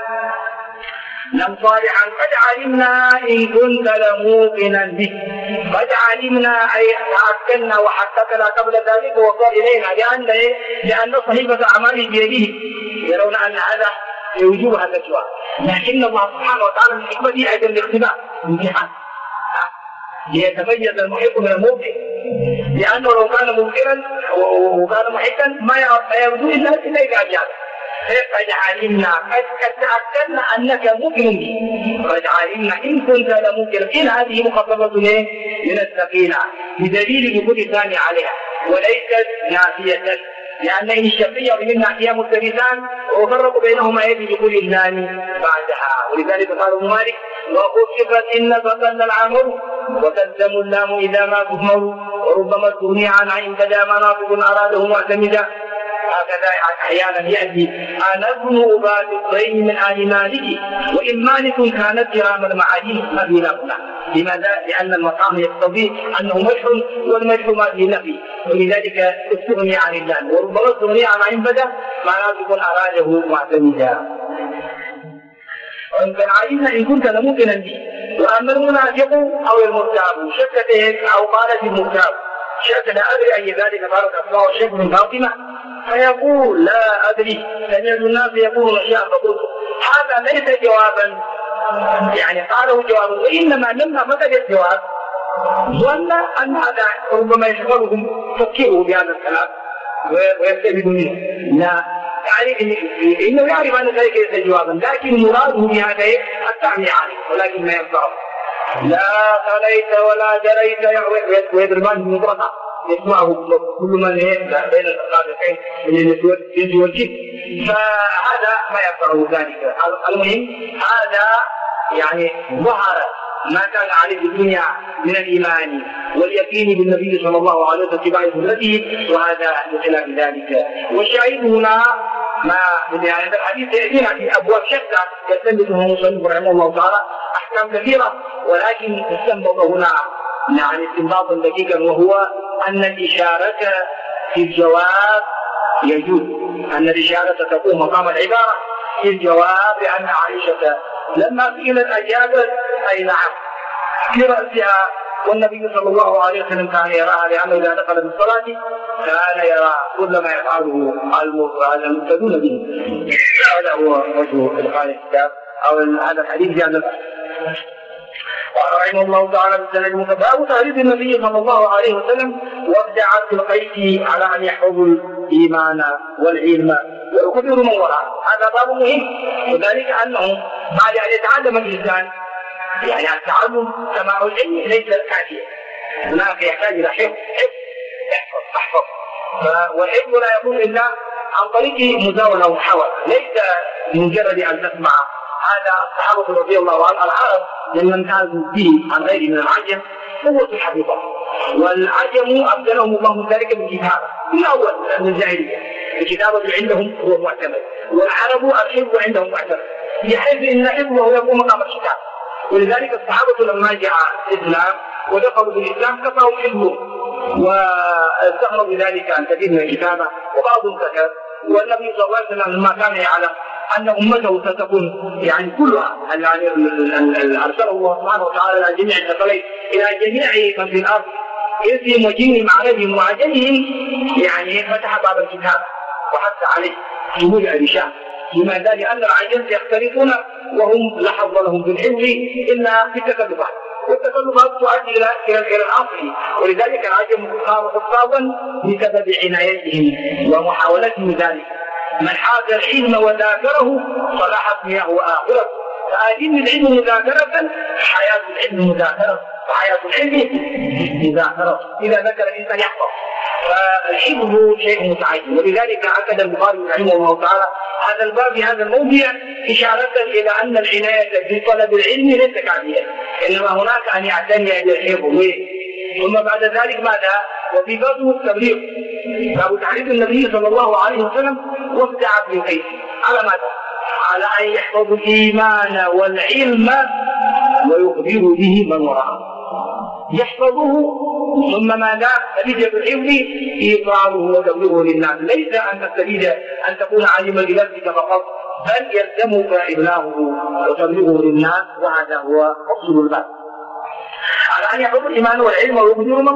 نم صالحا قد علمنا إن كنت لموقنا به. قد علمنا أي تأكدنا وحققنا قبل ذلك وصل إلينا لأن صحيفة أعماله بيده يرون أن هذا يوجب هذا السؤال. لكن الله سبحانه وتعالى من حكمته أيضا الاختبار امتحان ليتميز المحق من الموقن، لأنه لو كان ممكنا وكان محقا ما يبدو إلا إذا أجاب. قد علمنا قد تأكدنا أنك مؤمن به. قد علمنا إن كنت لممكن. إن هذه مخففة من الثقيلة بدليل دخول الثاني عليها وليست نافية، لأن إن الشرطية وإن النافية مختلفان وفرق بينهما يجب لكل اثنان بعدها. ولذلك قال ابن مالك: وخففت إن فقد العمر وتلزم اللام إذا ما تهمر، وربما استغني عن عين بدا مناطق أراده معتمدا. هكذا أحيانا يأتي: أنا ابن أباد الطين من آل مالك، وإن مالك كانت كرام المعالي ما في نقل. لماذا؟ لأن المقام يقتضي أنه مدح، والمدح ما في نفي، ولذلك استغني عن اللام، وربما استغني عن عين بدا مناطق أراده معتمدا. وإن كان علينا إن كنت لممكنا به. وأما المنافق أو المرتاب شكته أو قالت المرتاب شك لا أدري أي ذلك قالت أصبح الشك من فاطمة، فيقول لا أدري، سمعت الناس يقولون أشياء فقلت. هذا ليس جوابا يعني قاله جوابا، وإنما لما بدل الجواب ظن أن هذا ربما يشغلهم تفكيره بهذا الكلام ويستفيد منه. لا، يعني إنه يعرف أن ذلك ليس جوابا، لكن مراده بهذا التعمية عليه، ولكن ما ينفعه. لا خليت ولا جريت ويضربان بمطرقة يسمعه كل من بين القادتين من الإنس والجن، فهذا ما ينفعه ذلك. المهم هذا يعني ظهر ما كان عليه في الدنيا من الإيمان واليقين بالنبي صلى الله عليه وسلم اتباع سنته، وهذا بخلاف ذلك. والشاهد هنا ما يعني الحديث يأتينا في أبواب شتى يستنبطه المصنف رحمه الله تعالى أحكام كثيرة، ولكن استنبط هنا يعني استنباطا دقيقا، وهو أن الإشارة في الجواب يجوز، أن الإشارة تقوم مقام العبارة في الجواب. لأن عائشة لما سئلت أجابت أي نعم في رأسها، والنبي صلى الله عليه وسلم كان يراها، لأنه إذا دخل بالصلاة كان يرى كل ما يفعله المقتدون به. هذا هو وجه إلقاء الكتاب أو هذا الحديث في هذا الباب. قال رحمه الله تعالى بالسند المتباب تهريب النبي صلى الله عليه وسلم وابدع عبد القيس على أن يحفظوا الإيمان والعلم ويخبروا من وراءه. هذا باب مهم، وذلك أنه بعد أن يتعلم الإنسان يعني التعلم سماع العلم ليس كافيا، هناك يحتاج إلى حفظ احفظ. والحفظ لا يكون إلا عن طريق مزاولة ومحاولة، ليس مجرد أن تسمع. هذا الصحابة رضي الله عنهم العرب لما امتازوا به عن غير من العجم قوة الحفظ، والعجم أبدلهم الله ذلك بالكتابة من أول من الجاهلية، الكتابة عندهم هو معتمد، والعرب الحفظ عندهم معتمد، بحيث أن حفظه يقوم مقام الكتاب. ولذلك الصحابة لما جاء الإسلام ودخلوا في الإسلام كفروا حفظه واستغنوا بذلك عن كثير من الكتابة، وبعضهم كتب. والنبي صلى الله عليه وسلم لما كان يعلم أن أمته ستكون يعني كلها يعني أرسله الله سبحانه وتعالى إلى جميع الثقلين، إلى جميع من في الأرض إنسهم وجنهم عربهم وعجمهم، يعني فتح باب الكتاب وحث عليه جمود الرشاة. لماذا؟ لأن العجم يختلفون وهم لا حظ لهم في الحفظ إلا في التكلفات، والتكلفات تؤدي إلى الأصل. ولذلك العجم صاروا حفاظا بسبب عنايتهم ومحاولتهم ذلك. من حاز العلم وذاكره صلحت مياه وآخرته، فآدم العلم مذاكرة، حياة العلم مذاكرة، وحياة العلم مذاكرة. إذا ذكر الإنسان يحفظ، فالحفظ شيء متعين. ولذلك أكد البخاري رحمه الله تعالى هذا الباب بهذا الموضع إشارة إلى أن العناية بطلب العلم ليس كافية، إنما هناك أن يعتني بالحفظ. ثم بعد ذلك ماذا؟ وفي باب التبليغ باب تعريف النبي صلى الله عليه وسلم وفد عبد القيس على ماذا؟ على أن يحفظ الإيمان والعلم ويخبر به من وراءه، يحفظه ثم ماذا؟ نتيجة الحفظ إيقاعه وتبليغه للناس، ليس أن تستفيد أن تكون عالما بنفسك فقط، بل يلزمك إبلاغه وتبليغه للناس، وهذا هو مقصود الباب. على أن يحفظ الإيمان والعلم ويخبر من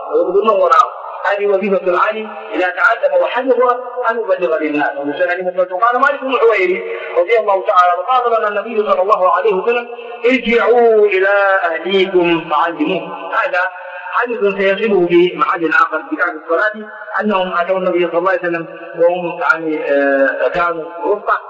وراءه، هذه وظيفة العالم إذا تعلم وحفظ أن يبلغ للناس. قال مالك بن الحويرث رضي الله تعالى قال لنا النبي صلى الله عليه وسلم ارجعوا إلى أهليكم فعلموه. هذا حديث سيصله بمحل آخر في كتاب الصلاة، أنهم أتوا النبي صلى الله عليه وسلم وهم يعني كانوا رفقة،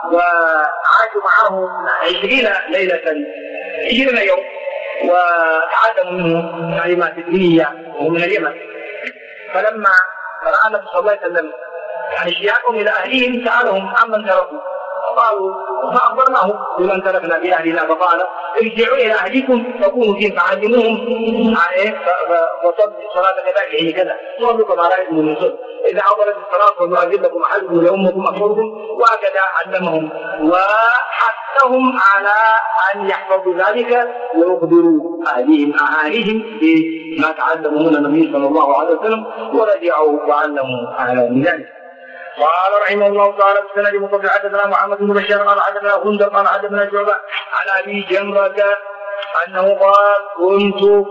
وعاشوا معه 20 ليلة 20 يوم، وتعلموا منه كلمات دينية وهو من اليمن. فلما رأى النبي صلى الله عليه وسلم يعني اشتياقهم إلى أهليهم سألهم عمن تركوا، فقالوا فأخبرناه بمن تركنا في أهلنا، فقال ارجعوا إلى أهلكم فكونوا فيهم فعلموهم فصلوا صلاة كذلك كذا صلوا كما رأيتم من صلوا، إذا حضرت الصلاة فليؤذن لكم أحدكم لأمكم أكبركم، وهكذا علمهم وحثهم على أن يحفظوا ذلك ويخبروا أهاليهم بما تعلموا من النبي صلى الله عليه وسلم، ورجعوا وعلموا أهلهم ذلك. قال رحمه الله تعالى بالسند المتصل حدثنا محمد بن بشار قال حدثنا غندر قال حدثنا شعبة عن أبي جمرة أنه قال كنت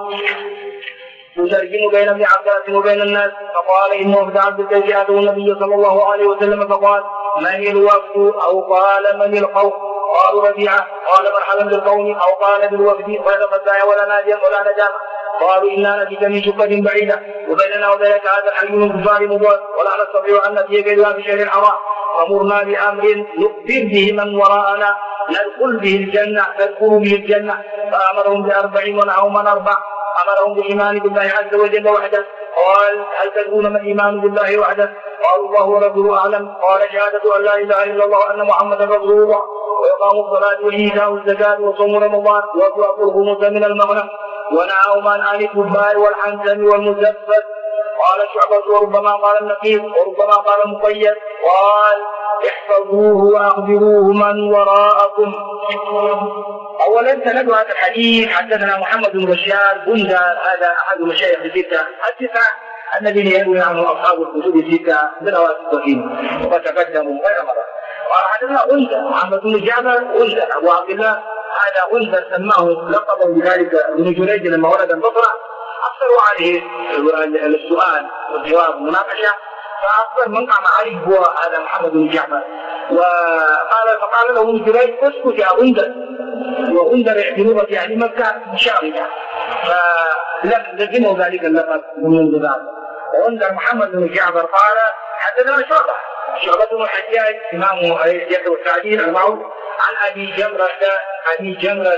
أترجم بين ابن عباس وبين الناس، فقال إنه ابن عبد الكيف جاءته النبي صلى الله عليه وسلم فقال من الوفد أو قال من القوم؟ قالوا ربيعة، قال مرحبا بالقوم أو قال بالوفد، قال فتايا ولا ناديا ولا نجامة. قالوا إنا نجد من شقة بعيدة وبيننا وبينك هذا الحي من كفار مضاد ولا نستطيع أن نأتي كيدها في شهر الحرام، فمرنا بأمر نخبر به من وراءنا ندخل به الجنة فأمرهم ب40 ونهاهم عن 4. أمرهم بالإيمان بالله عز وجل وحده. قال هل تدرون ما الإيمان بالله وحده؟ قالوا الله ورسوله أعلم. قال شهادة أن لا إله إلا الله وأن محمدا رسول الله وإقام الصلاة وإيتاء الزكاة وصوم رمضان وإعطاء الخمس من المغنم ونهاهم عن آل الكبار والحنتم والمزفت. قال شعبة وربما قال النقيب وربما قال المقيد. قال احفظوه وأخبروه من وراءكم. أولا سند هذا الحديث حدثنا محمد بن بشار بندر، هذا أحد مشايخ الستة التسعة الذين يروي عنه أصحاب الكتب الستة برواتب الصحيح وتقدموا غير مرة. قال حدثنا غندر محمد بن جعفر غندر أبو عبد الله، هذا غندر سماه لقبه بذلك ابن جريج لما ولد البصرة، أكثروا عليه السؤال والجواب والمناقشة، فأكثر من قام عليه هو هذا محمد بن جعفر. فقال له ابن جريج اسكت يا غندر، وغندر اعتبر في أهل مكة مشاركة فلزمه ذلك اللقب من ذلك. وغندر محمد بن جعفر قال حدثنا شعبة بن الحجاج إمام يحيى السعدي المعروف عن أبي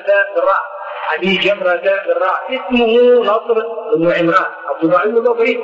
جمرة بالراء اسمه نصر بن عمران الطباعي البصري،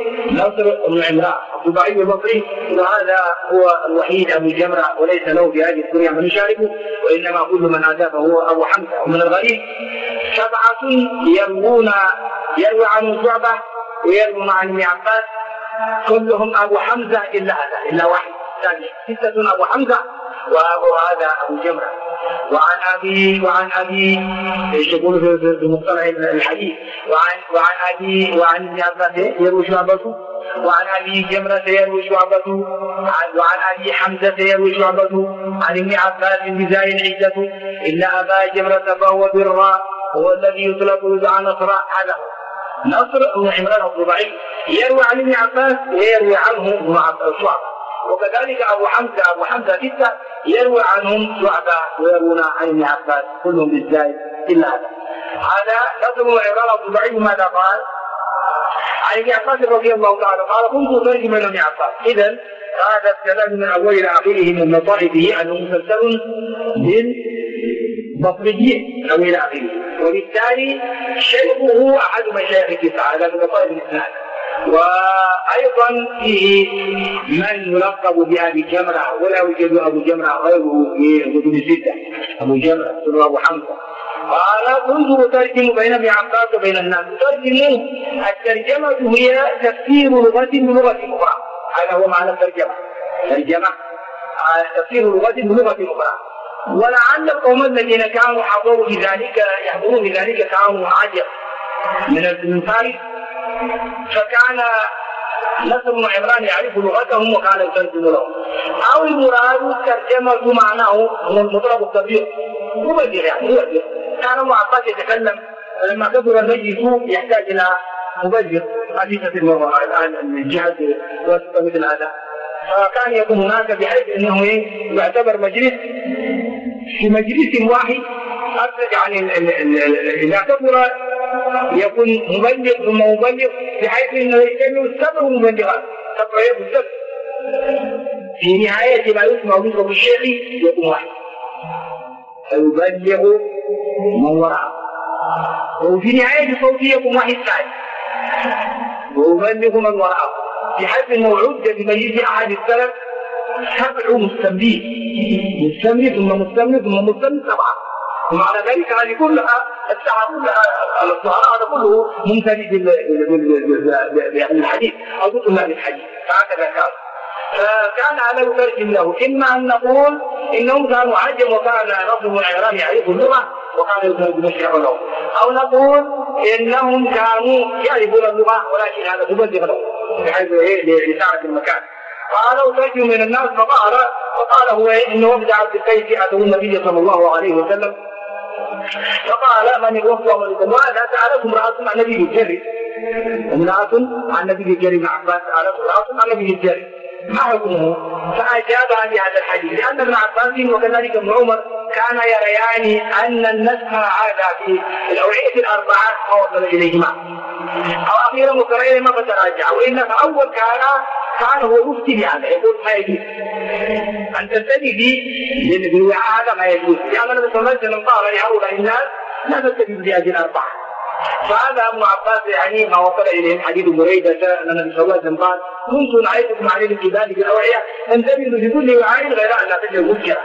وهذا هو الوحيد أبو جمرة وليس له في هذه الدنيا من يشاركه، وإنما كل من هذا فهو أبو حمزة. ومن الغريب 7 يروي عنه شعبة ويروي عن ابن عباس كلهم أبو حمزة إلا واحد ثاني، 6 أبو حمزة وأبو هذا أبو جمرة. وعن أبي يقول في مصطلح الحديث وعن ابن عباس يروي شعبته، وعن أبي جمرة يروي شعبته، وعن أبي حمزة يروي شعبته، عن ابن عباس بزاي عدته إلا أبا جمرة فهو بالراء هو الذي يطلق يدعى نصر. هذا نصر بن عمران الطباعي يروي عن ابن عباس ويروي عنه ابن شعبة، وكذلك أبو حمزة 6 يروي عنهم شعبة ويروون عن ابن عباس كلهم بالزاي إلا هذا. نصر بن عمران الطباعي ماذا قال؟ عن ابن عباس رضي الله تعالى قال كنت أترجم ابن عباس. إذن هذا الكلام من أول إلى آخره من لطائفه أنه مسلسل بالبصريين أو إلى آخره، وبالتالي شيخه أحد مشايخ التسعة هذا من لطائف الإسلام. وأيضا فيه من يلقب بأبي جمرة ولا يوجد أبو جمرة غيره في كتب الستة، أبو جمرة سنة أبو حمزة. قال كنت أترجم بين ابن عباس وبين الناس. الترجمة هي تفسير لغة بلغة أخرى، هذا هو معنى الترجمة. تفسير لغة بلغة أخرى. ولعل القوم الذين كانوا يحضرون بذلك كانوا عجب من فارس، فكان نصر بن عمران يعرف لغتهم وكان يترجم لهم، أو المراد ترجمة معناه مطلق التبليغ مبلغ، يعني مبلغ. كان ابن عباس يتكلم لما كبر المجلس يحتاج إلى مبلغ حديثة المرة الآن من جهة واسطة مثل هذا، فكان يكون هناك بحيث أنه يعتبر مجلس في مجلس واحد يعني إذا كبر يكون مبلغ ثم مبلغ بحيث أنه يجتمع 7 مبلغات 7 في نهاية ما يسمع به الشيخ يكون واحد فيبلغ من وراءه، وفي نهاية صوته يكون واحد ثاني ويبلغ من وراءه، بحيث انه عد بمجلس احد السلف 7 مستملين، مستمل ثم مستمل ثم مستمل 7. ومعنى ذلك هذه كلها الساعه كلها الصحراء هذا كله منفرد بالحديث او بطل بالحديث، فهكذا كان. فكان على يترجم له، اما ان نقول انهم كانوا عجم وكان نظم العراقي يعرف اللغه وكان يترجم الشيخ لهم، او نقول انهم كانوا يعرفون اللغه ولكن هذا مبلغ لهم بحيث لسعه المكان. قالوا ترجم من الناس فقال هو انه وفد عبد القيس اتوا النبي صلى الله عليه وسلم فقال من الوفد ومن الجماعه لا سالته امراه عن النبي الجري، امراه عن النبي الجري مع عباس سالته امراه عن النبي الجري ما حكمه؟ فاجاب عن هذا الحديث لان ابن عباس وكذلك ابن عمر كان يريان ان النسخ هذا في الاوعيه الاربعه ما وصل اليهما او اخيرا مكررين ما فتراجع، والا فاول كان هو يفتي بهذا يقول ما يجوز ان تنتهي به بالوعاء هذا ما يجوز، لان النبي صلى الله عليه وسلم قال لهؤلاء الناس لا تستفيد بهذه الاربعه. فهذا ابن عباس يعني ما وصل اليه حديث بريده ان النبي صلى الله عليه وسلم قال كنت نعيتكم على الابتداء بالاوعيه تنتبذ بكل وعاء غير ان لا تجد مذكره.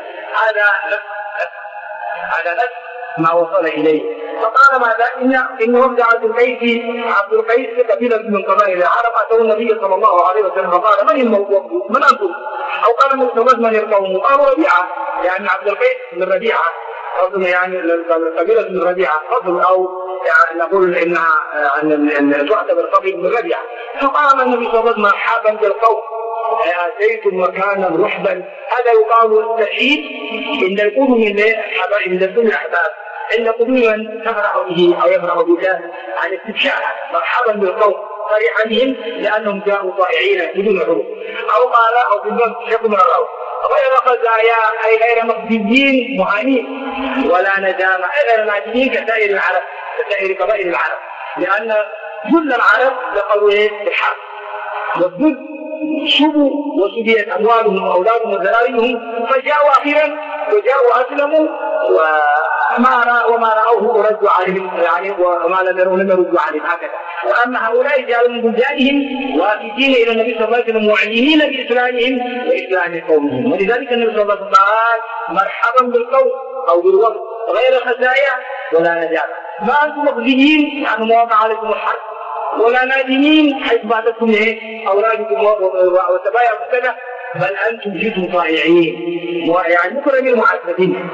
هذا نفس ما وصل اليه. فقال ماذا؟ ان وفد عبد القيس قبيله من قبائل العرب اتوا النبي صلى الله عليه وسلم فقال من الموضوع؟ من انتم؟ او قال النبي صلى الله عليه وسلم من القوم؟ قالوا ربيعه، يعني عبد القيس من ربيعه، قصدنا يعني قبيله من ربيعه، قصد او يعني نقول انها تعتبر قبيله من ربيعه. فقال النبي صلى الله عليه وسلم مرحبا بالقوم اتيتم مكانا رحبا. هذا يقال التشهيد عند القدوم من الحبائب عند الدنيا الاحباب، ان قدوما تفرح به او يفرح بك عن استبشار. مرحبا بالقوم فرح بهم لانهم جاءوا طائعين بدون حروف، او قال او بالضبط شكوا من الروح غير خزايا اي غير مخزيين مهانين ولا ندامه اي غير ناجين كسائر العرب كسائر قبائل العرب، لان كل العرب دخلوا بالحرب والذل شبوا وسبيت اموالهم واولادهم وذراريهم فجاءوا اخيرا وجاءوا اسلموا وما راوه ردوا عليهم يعني وما لم يروا لم يردوا عليهم هكذا. واما هؤلاء جاءوا من بلدانهم وافدين الى النبي صلى الله عليه وسلم معلنين باسلامهم واسلام قومهم، ولذلك النبي صلى الله عليه وسلم قال مرحبا بالقوم او بالوفد غير خزايا ولا ندامه، ما انتم مخزيين يعني مواقع عليكم الحرب ولا نادمين حيث بعدتكم اولادكم وسباياكم كذا، بل انتم جئتم طائعين يعني مكرمين معززين.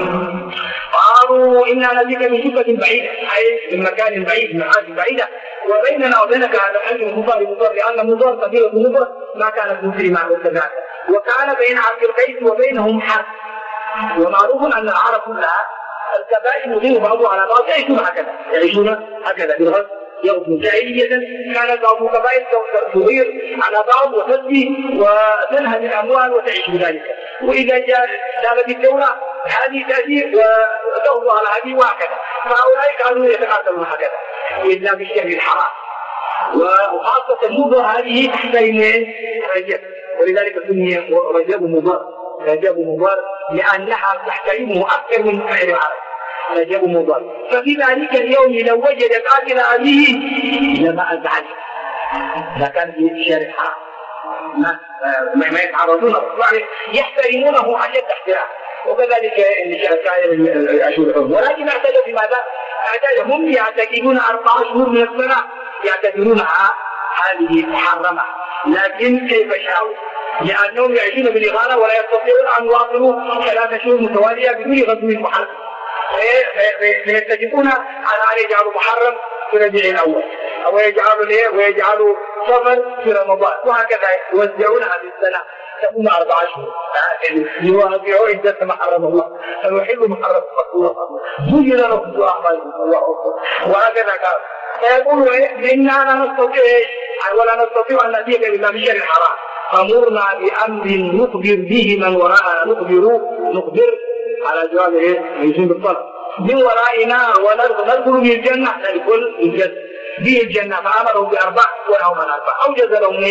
قالوا انا نبيك من شبه بعيده اي من مكان بعيد من عاد بعيده، وبيننا وبينك هذا الحج مضر لان مضر قبيله مضر ما كانت مسلمه وكذا، وكان بين عبد القيس وبينهم حرب. ومعروف ان العرب كلها القبائل يغير بعضها على بعض يعيشون هكذا بالغرب يغزو جاهلية. كانت بعض القبائل تغير على بعض وتسبي وتنهب الأموال وتعيش بذلك، وإذا جاءت الدولة هذه تأتي وتغزو على هذه وهكذا. فهؤلاء كانوا يتقاتلون هكذا إلا بالشهر الحرام، وخاصة المضر هذه تحت رجب، ولذلك سمي رجب مضر لأنها تحترمه أكثر من سائر العرب. رجب مضر. ففي ذلك اليوم لو وجد قاتل أبيه لما أزعج، إذا كان في الشهر الحرام ما يتعرضون يعني يحترمونه أشد احترام، وكذلك سائر الأشهر الحرم. ولكن اعتدوا بماذا؟ هم يعتقدون 4 شهور من السنة يعتبرونها هذه محرمة، لكن كيف شاءوا؟ لأنهم يعيشون بالإغارة ولا يستطيعون أن يواصلوا 3 شهور متوالية بدون غزو محرم، فيتفقون على أن يجعلوا محرم في ربيع الأول أو ويجعلوا صفر في رمضان، وهكذا يوزعونها في السنة تكون 4 شهور يوزعوا عدة ما حرم الله فيحل محرم الله زين لهم أعمالهم الله أكبر، وهكذا كان. فيقول إننا لا نستطيع ولا نستطيع أن نأتيك إلا بالشهر الحرام، فمرنا بأمر نخبر به من وراءنا. نخبر على جواب يجب بالطلب من ورائنا وندخل به الجنة، ندخل به الجنة. فأمرهم ب4 ونهوا عن 4، أوجز لهم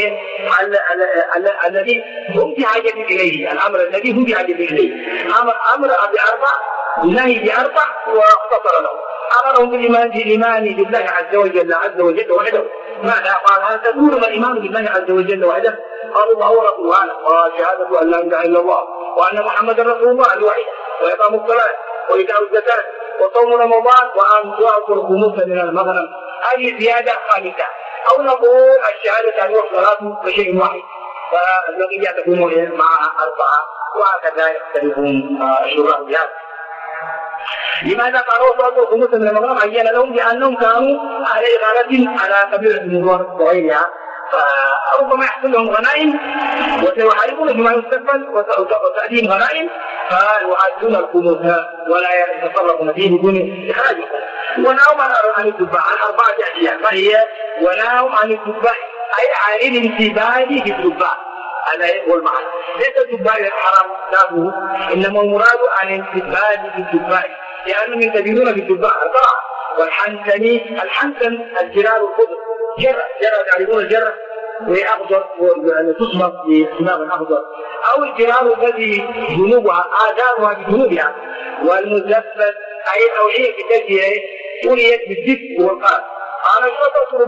الذي هم بحاجة إليه، الأمر الذي هم بحاجة إليه. أمر ب4 نهي ب4 واختصر لهم. أمرهم بالإيمان بالله عز وجل وحده ماذا قال؟ هل تدور من الإيمان بالله عز وجل وحده؟ قالوا وهو رسول الله قال شهادة أن لا إله إلا الله وأن محمدا رسول الله الوحيد وإقام الصلاة وإيتاء الزكاة وصوم رمضان وأن تؤكل الخمس من المغنم. هذه زيادة خامسة. أو نقول الشهادة أن والصلاة بشيء واحد فالبقية تكون معها أربعة وهكذا يختلفون الشراح بهذا. لماذا قالوا صلاة الخمس من المغنم؟ عين لهم بأنهم كانوا أهل إغارة على قبيلة المضر وغيرها فربما يحصل لهم غنائم وسيحاربون فيما يستقبل وتأتيهم غنائم فيعادون الخمس ولا يتصرفون فيه بدون إخراجهم. ونهوا عن الذبح عن 4 أشياء. ما هي؟ ونهوا عن الذبح أي عن الانتباه في الذبح. هذا هو المعنى. ليس الذبح الحرام ذاته إنما المراد عن الانتباه في الذبح لأنهم ينتبهون في الذبح القرع والحنتمي. الحنتم الجرار الخضر جرة تعرفون الجرة وهي أخضر وتصمت بصماغ أخضر أو الجرار الذي جنوبها آذانها بجنوبها والمزفت أي الأوعية التي توليت بالدفء والقاف. قال الشطر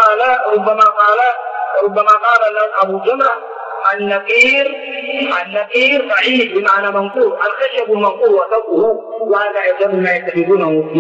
ربما قال أبو جمرة النقير بعيد بمعنى منقور الخشب المنقور وثوبه وهذا يسمى ما يتخذونه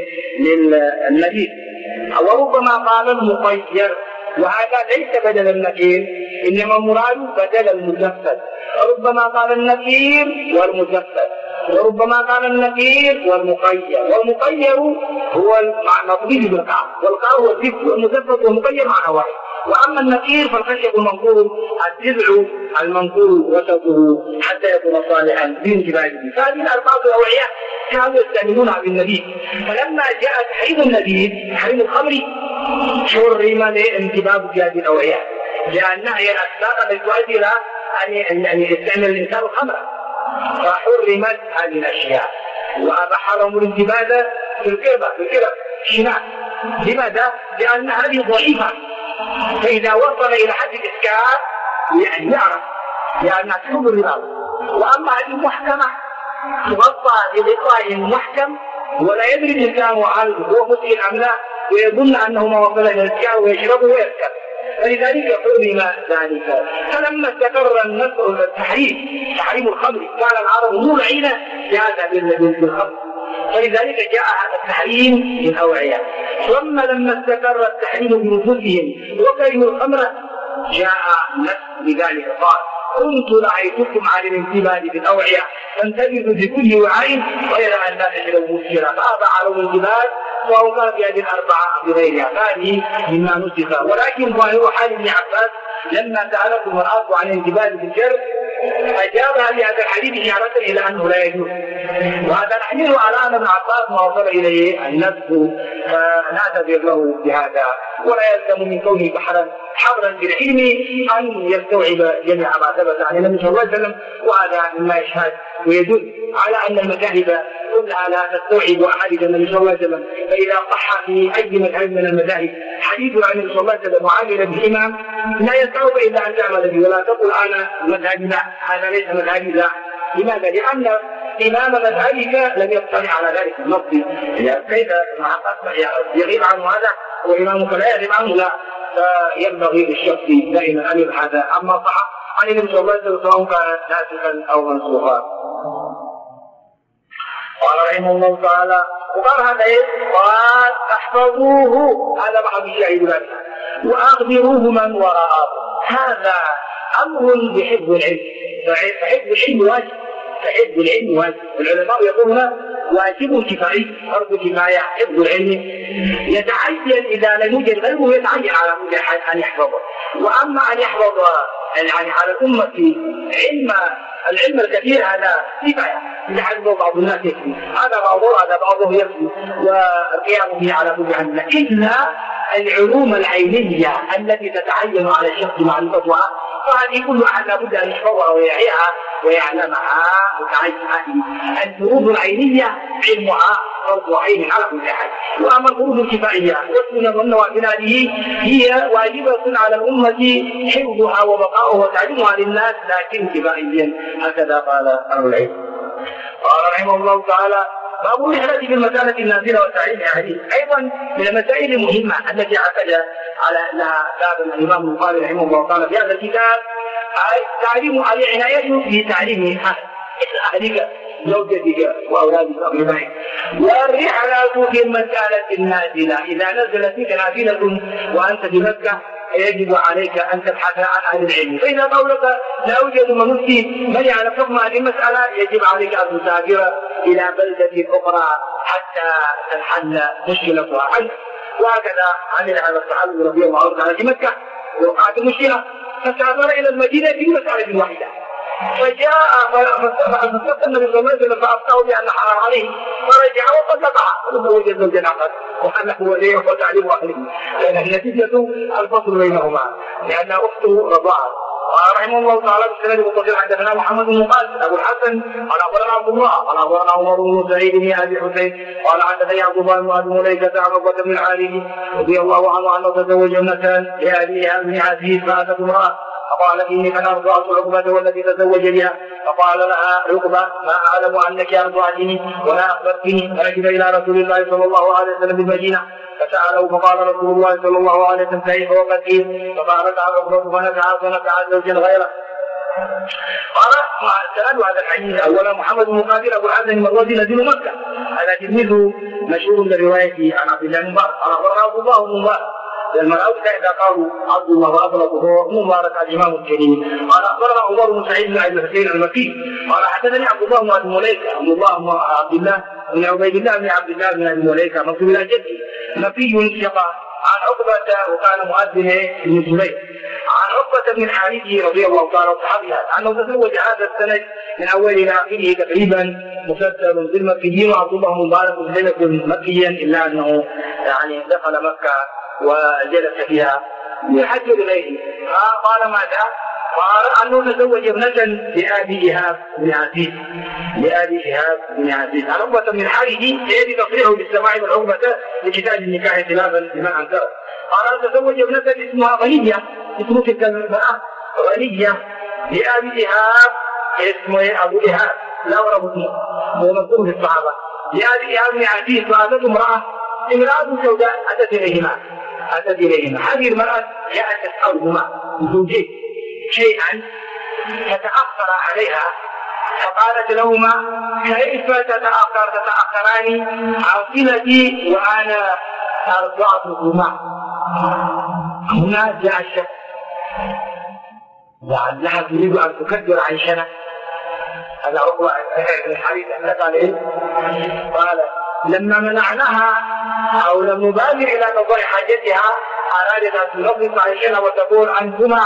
للنبيذ. وربما قال المطير وهذا ليس بدل النقير إنما المراد بدل المزفت. ربما قال النقير والمزفت وربما قال النقير والمقير. والمقير هو المطبيب بالقاع والقاع هو الزفت والمزفت والمقير معنى واحد. وأما النقير فالخشب المنقور الجذع المنقور وسطه حتى يكون صالحا بانتباهه. فهذه الألفاظ الأوعية كانوا يستعملونها بالنبيذ. فلما جاء تحريم النبيذ تحريم الخمر حرم الانتباه في هذه الأوعية لأنها هي الأسباب التي تؤدي إلى أن يستعمل الإنسان الخمر فحرمت هذه الأشياء وأباح لهم الانتباه في الكربة الشناع. لماذا؟ لأن هذه ضعيفة فإذا وصل إلى حد الإسكار يعني يعرف لأنها تحب الرباط. وأما هذه محكمة تغطى بغطاء محكم ولا يدري الإنسان هل هو مسلم أم لا ويظن أنه ما وصل إلى الإسكار ويشربه ويسكر فلذلك حرم ذلك. فلما استقر النصر تحريم الخمر كان العرب مولعين بهذا بالخمر فلذلك جاء هذا التحريم للأوعية. ثم لما استقر التحريم بنفوسهم وكرهوا الخمر جاء نص بذلك قال كنت نهيتكم عن الانتباه بالأوعية فانتبهوا بكل وعي غير أن لا تشربوا مسكرا فأباح لهم الانتباه وهو كان في هذه الأربعة بغيرها. هذه مما نسخ. ولكن ظاهر حال ابن عباس لما سألته المرأة عن الانتباه بالجر أجابها بهذا الحديث إشارة إلى أنه لا يجوز. وهذا نحمله على أن ابن عباس ما وصل إليه النسخ فنعتذر له بهذا ولا يلزم من كونه حبرا بالعلم أن يستوعب جميع ما ثبت عن النبي صلى الله عليه وسلم. وهذا مما يشهد ويدل على أن المذاهب كلها لا تستوعب أحاديث النبي صلى الله عليه وسلم. فإذا صح في أي مذهب من المذاهب حديث عن النبي صلى الله عليه وسلم وعامل بالإمام لا يستوعب إلا أن تعمل به ولا تقل أنا مذهبي لا هذا ليس مذهبي لا. لماذا؟ لأن إمام مذهبك لم يطلع على ذلك النص. كيف يغيب عنه هذا وإمامك لا يغيب عنه؟ لا. فينبغي للشخص دائما أن يبحث عما صح عن النبي صلى الله عليه وسلم سواء كان ناسخا أو منسوخا. قال رحمه الله تعالى وقال هذا قال احفظوه هذا بعض الشاهد ذلك وأخبروه من وراءه. هذا أمر بحفظ العلم. فحفظ العلم واجب. فحفظ العلم واجب. العلماء يقولون واجب كفائي فرض كفاية. حفظ العلم يتعين إذا لم يوجد غيره يتعين على أن يحفظه. وأما أن يحفظ يعني على الأمة العلم الكثير هذا كفاية إذا حفظه بعض الناس يكفي. هذا بعضه يكفي والقيام به على كل حال. إلا العلوم العينية التي تتعين على الشخص معرفتها فهذه كل أحد لابد أن يحفظها ويعيها ويعلمها وتعين. الفروض العينية علمها فرض عين على كل أحد. وأما الفروض الكفائية والسنن والنوافل هذه هي واجبة على الأمة حفظها وبقاؤها وتعليمها للناس لكن كفائيا. هكذا قال أهل العلم. قال رحمه الله تعالى باب الإحراج في المسألة النازلة وتعليم حديث أيضا من المسائل المهمة التي عقد على باب الإمام البخاري رحمه الله تعالى في هذا الكتاب تعليم العناية بتعليم أهلك زوجتك وأولادك أقربائك. والرحلة في المسألة النازلة إذا نزلت بك نافلة وأنت بمكة يجب عليك أن تبحث عن أهل العلم. فإذا قولك لا يوجد مفتي من يعلم حكم هذه المسألة يجب عليك أن تسافر إلى بلدة أخرى حتى تنحل مشكلتها عنك. وهكذا عمل هذا الصحابي رضي الله عنه في مكة وقعت المشكلة فسافر إلى المدينة في مسألة واحدة فجاء فاستفتى النبي صلى الله عليه وسلم فأفتاه بأن حرام عليه فرجع وطلقها ووجد زوجا آخر وأنه وليه وتعليم أهله لأن النتيجة الفصل بينهما لأن أخته رضاعت. رحمه الله تعالى بالسند المتصل حدثنا محمد بن قاسم ابو الحسن قال اخبرنا عبد الله قال اخبرنا عمر بن سعيد بن ابي حسين قال حدثني عبد الله بن ابي مليكه عن عقبه بن الحارث رضي الله عنه انه تزوج ابنه لابيها بن عزيز فاتت امراه فقال اني قد ارضعت عقبه والتي تزوج بها فقال لها عقبه ما اعلم انك ارضعتني ولا اخبرتني فركب الى رسول الله صلى الله عليه وسلم بالمدينه فسأله فقال رسول الله صلى الله عليه وسلم كيف وقد كيف فبارك على عقبة فنكع زوجا غيره. قال سألوا هذا الحديث أولا محمد بن مقاتل أبو الحسن المروزي نزيل مكة هذا تلميذ مشهور بالرواية عن عبد الله بن مبارك قال أخبرنا عبد الله بن مبارك المرأة إذا قالوا عبد الله وأطلقه هو مبارك الإمام الكريم قال أخبرنا عمر بن سعيد بن أبي حسين المكي قال حدثني عبد الله بن أبي مليكة عبد الله بن عبيد الله بن عبد الله بن أبي مليكة منصوب إلى جده مكي ثقة عن عقبة وكان مؤذن بن زبير عن عقبة بن الحارث رضي الله تعالى عنه أنه تزوج هذا السند من أول إلى آخره تقريبا مسلسل بالمكيين وعبد الله مبارك لم يكن مكيا إلا أنه يعني دخل مكة وجلس فيها يحج إليه. قال ماذا؟ قال أنه تزوج ابنة لأبي إيهاب بن عزيز عن عقبة بن الحارث يأتي تصريحه بالسماع من عقبة لكتاب النكاح خلافا لمن أنكره. قال تزوج ابنة اسمها غنية اسم تلك المرأة غنية لأبي إيهاب اسمه أبو إيهاب لا أعرف اسمه هو مذكور في الصحابة لأبي إيهاب بن عزيز فأتت امرأة سوداء أتت إليهما هذه المرأة جاءت تسألهما زوجين شيئا فتأخر عليها فقالت لهما كيف تتأخران عن صلتي وأنا أرضعتكما. هنا جاء الشك لعلها تريد أن تكدر عيشنا هذا هو الحديث قال لما منعناها أو لم نبادر إلى قضاء حاجتها أرادت أن تنظف عيشنا وتقول أنتما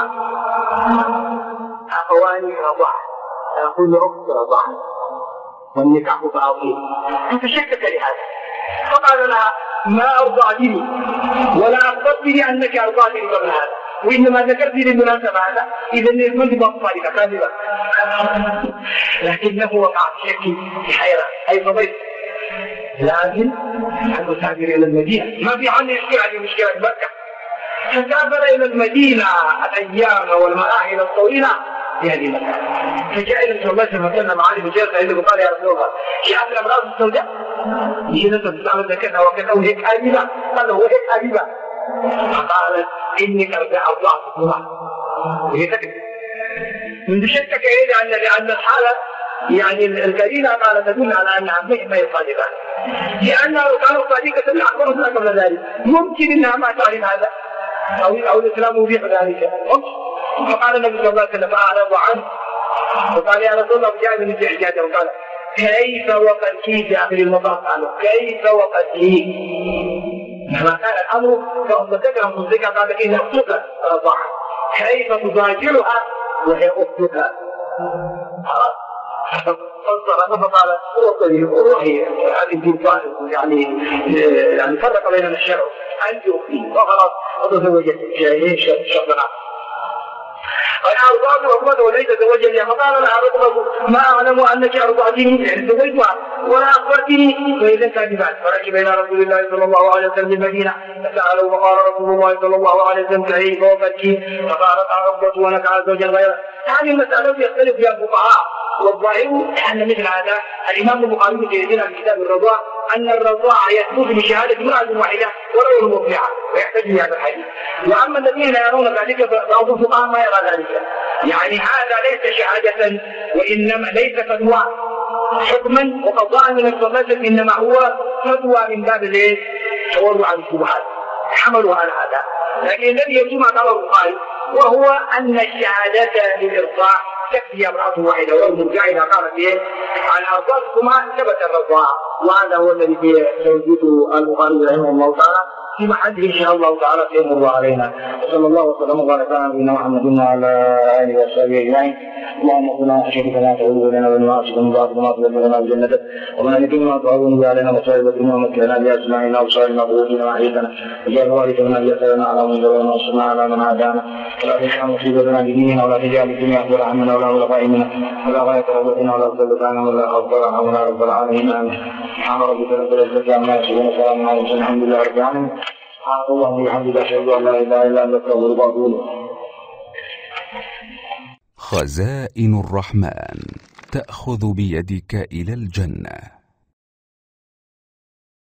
أخواني رضاعا أقول أخت رضاعا والنكاح باطل فتشكك لهذا فقال لها ما أرضعتني ولا أخبرتني أنك أرضعتني قبل هذا وإنما ذكرت لي بالمناسبة هذا إذا كنت بطالك كاذبة لكنه وقع في شك في حيرة أي فضيت لازم أن أسافر إلى المدينة ما في عندي مشكلة مكة فسافر إلى المدينة الأيام والمراحل الطويلة في هذه المكان فجاء إلى الله فكان معالي بجيرة عنده قال يا رسول الله جاءت الأمراض السوداء يجينا تستعمل كذا وكذا وهيك أبيبة قال هو هيك أبيبة فقالت إنك أرضعت الله وهي تكذب منذ شكك إليه لأن الحالة يعني الكريمة قالت تدل على أنها ما يصادقان لأنها لو كانوا صادقة لأخبرتنا قبل ذلك ممكن أنها ما تعرف هذا أو الإسلام يبيح ذلك فقال النبي صلى الله عليه وسلم فأعرض عنه وقال يا رسول الله جاء من إعجاجه وقال كيف وقد كيف في آخر المطاف قالوا كيف وقد كيف لما كان الأمر فأصدقها مصدقها قال إن أختك رضعها كيف تضاجرها وهي أختك فقال روحي هذه الجنفان يعني فرق بين الشرع أنت أختي وخلاص وتزوجت شخصنا أنا أرضعت عقبة وليس تزوجني فقال لها عقبة ما أعلم أنك أرضعتني يعني زوجتها ولا أخبرتني فإذا كذبت فركب إلى رسول الله صلى الله عليه وسلم بالمدينة فسأله فقال رسول الله صلى الله عليه وسلم كيف وقد كيف فقالت عقبة ونكع زوجا غيره. هذه المسألة يختلف فيها الفقهاء والظاهر أن مثل هذا الإمام البخاري في كتاب الرضاع أن الرضاع يثبت بشهادة امرأة واحدة ولو المرضعة ويحتج بهذا الحديث. وأما الذين يرون ذلك فبعض الفقهاء ما يرى ذلك، يعني هذا ليس شهادة وإنما ليس فتوى حكما وقضاء من الصلاة، إنما هو فتوى من باب التورع عن الشبهات حملوا على هذا. لكن الذي يجمع على البخاري وهو أن الشهادة للإرضاع تكفي امرأة واحدة والمرجع إذا قالت به عن أرضاكما ثبت الرضاع. وهذا هو الذي توجيه البخاري رحمه الله تعالى في محله إن شاء الله تعالى سيمر علينا. وصلى الله وسلم وبارك على نبينا محمد وعلى آله وصحبه أجمعين. اللهم صل خشيتك ما تقول لنا والمعاصي من بعد ما تبلغنا بجنتك ومن يتم تعاون علينا مصائب الدنيا ومكرنا بأسماعنا وصالنا وقوتنا وحيدنا وجعل وارث منا يسرنا على من ظلمنا وانصرنا على من عادانا ولا تجعل مصيبتنا بديننا ولا تجعل الدنيا أكبر همنا ولا مبلغ علمنا ولا غاية رغبتنا ولا مبلغ علمنا ولا خوف ولا حول ولا رب العالمين. آمين. سبحان ربك رب العزة عما يصفون وسلام على المرسلين الحمد لله رب العالمين. سبحان الله وبحمده أشهد أن لا إله إلا أنت أستغفرك وأتوب إليك. خزائن الرحمن تأخذ بيدك إلى الجنة.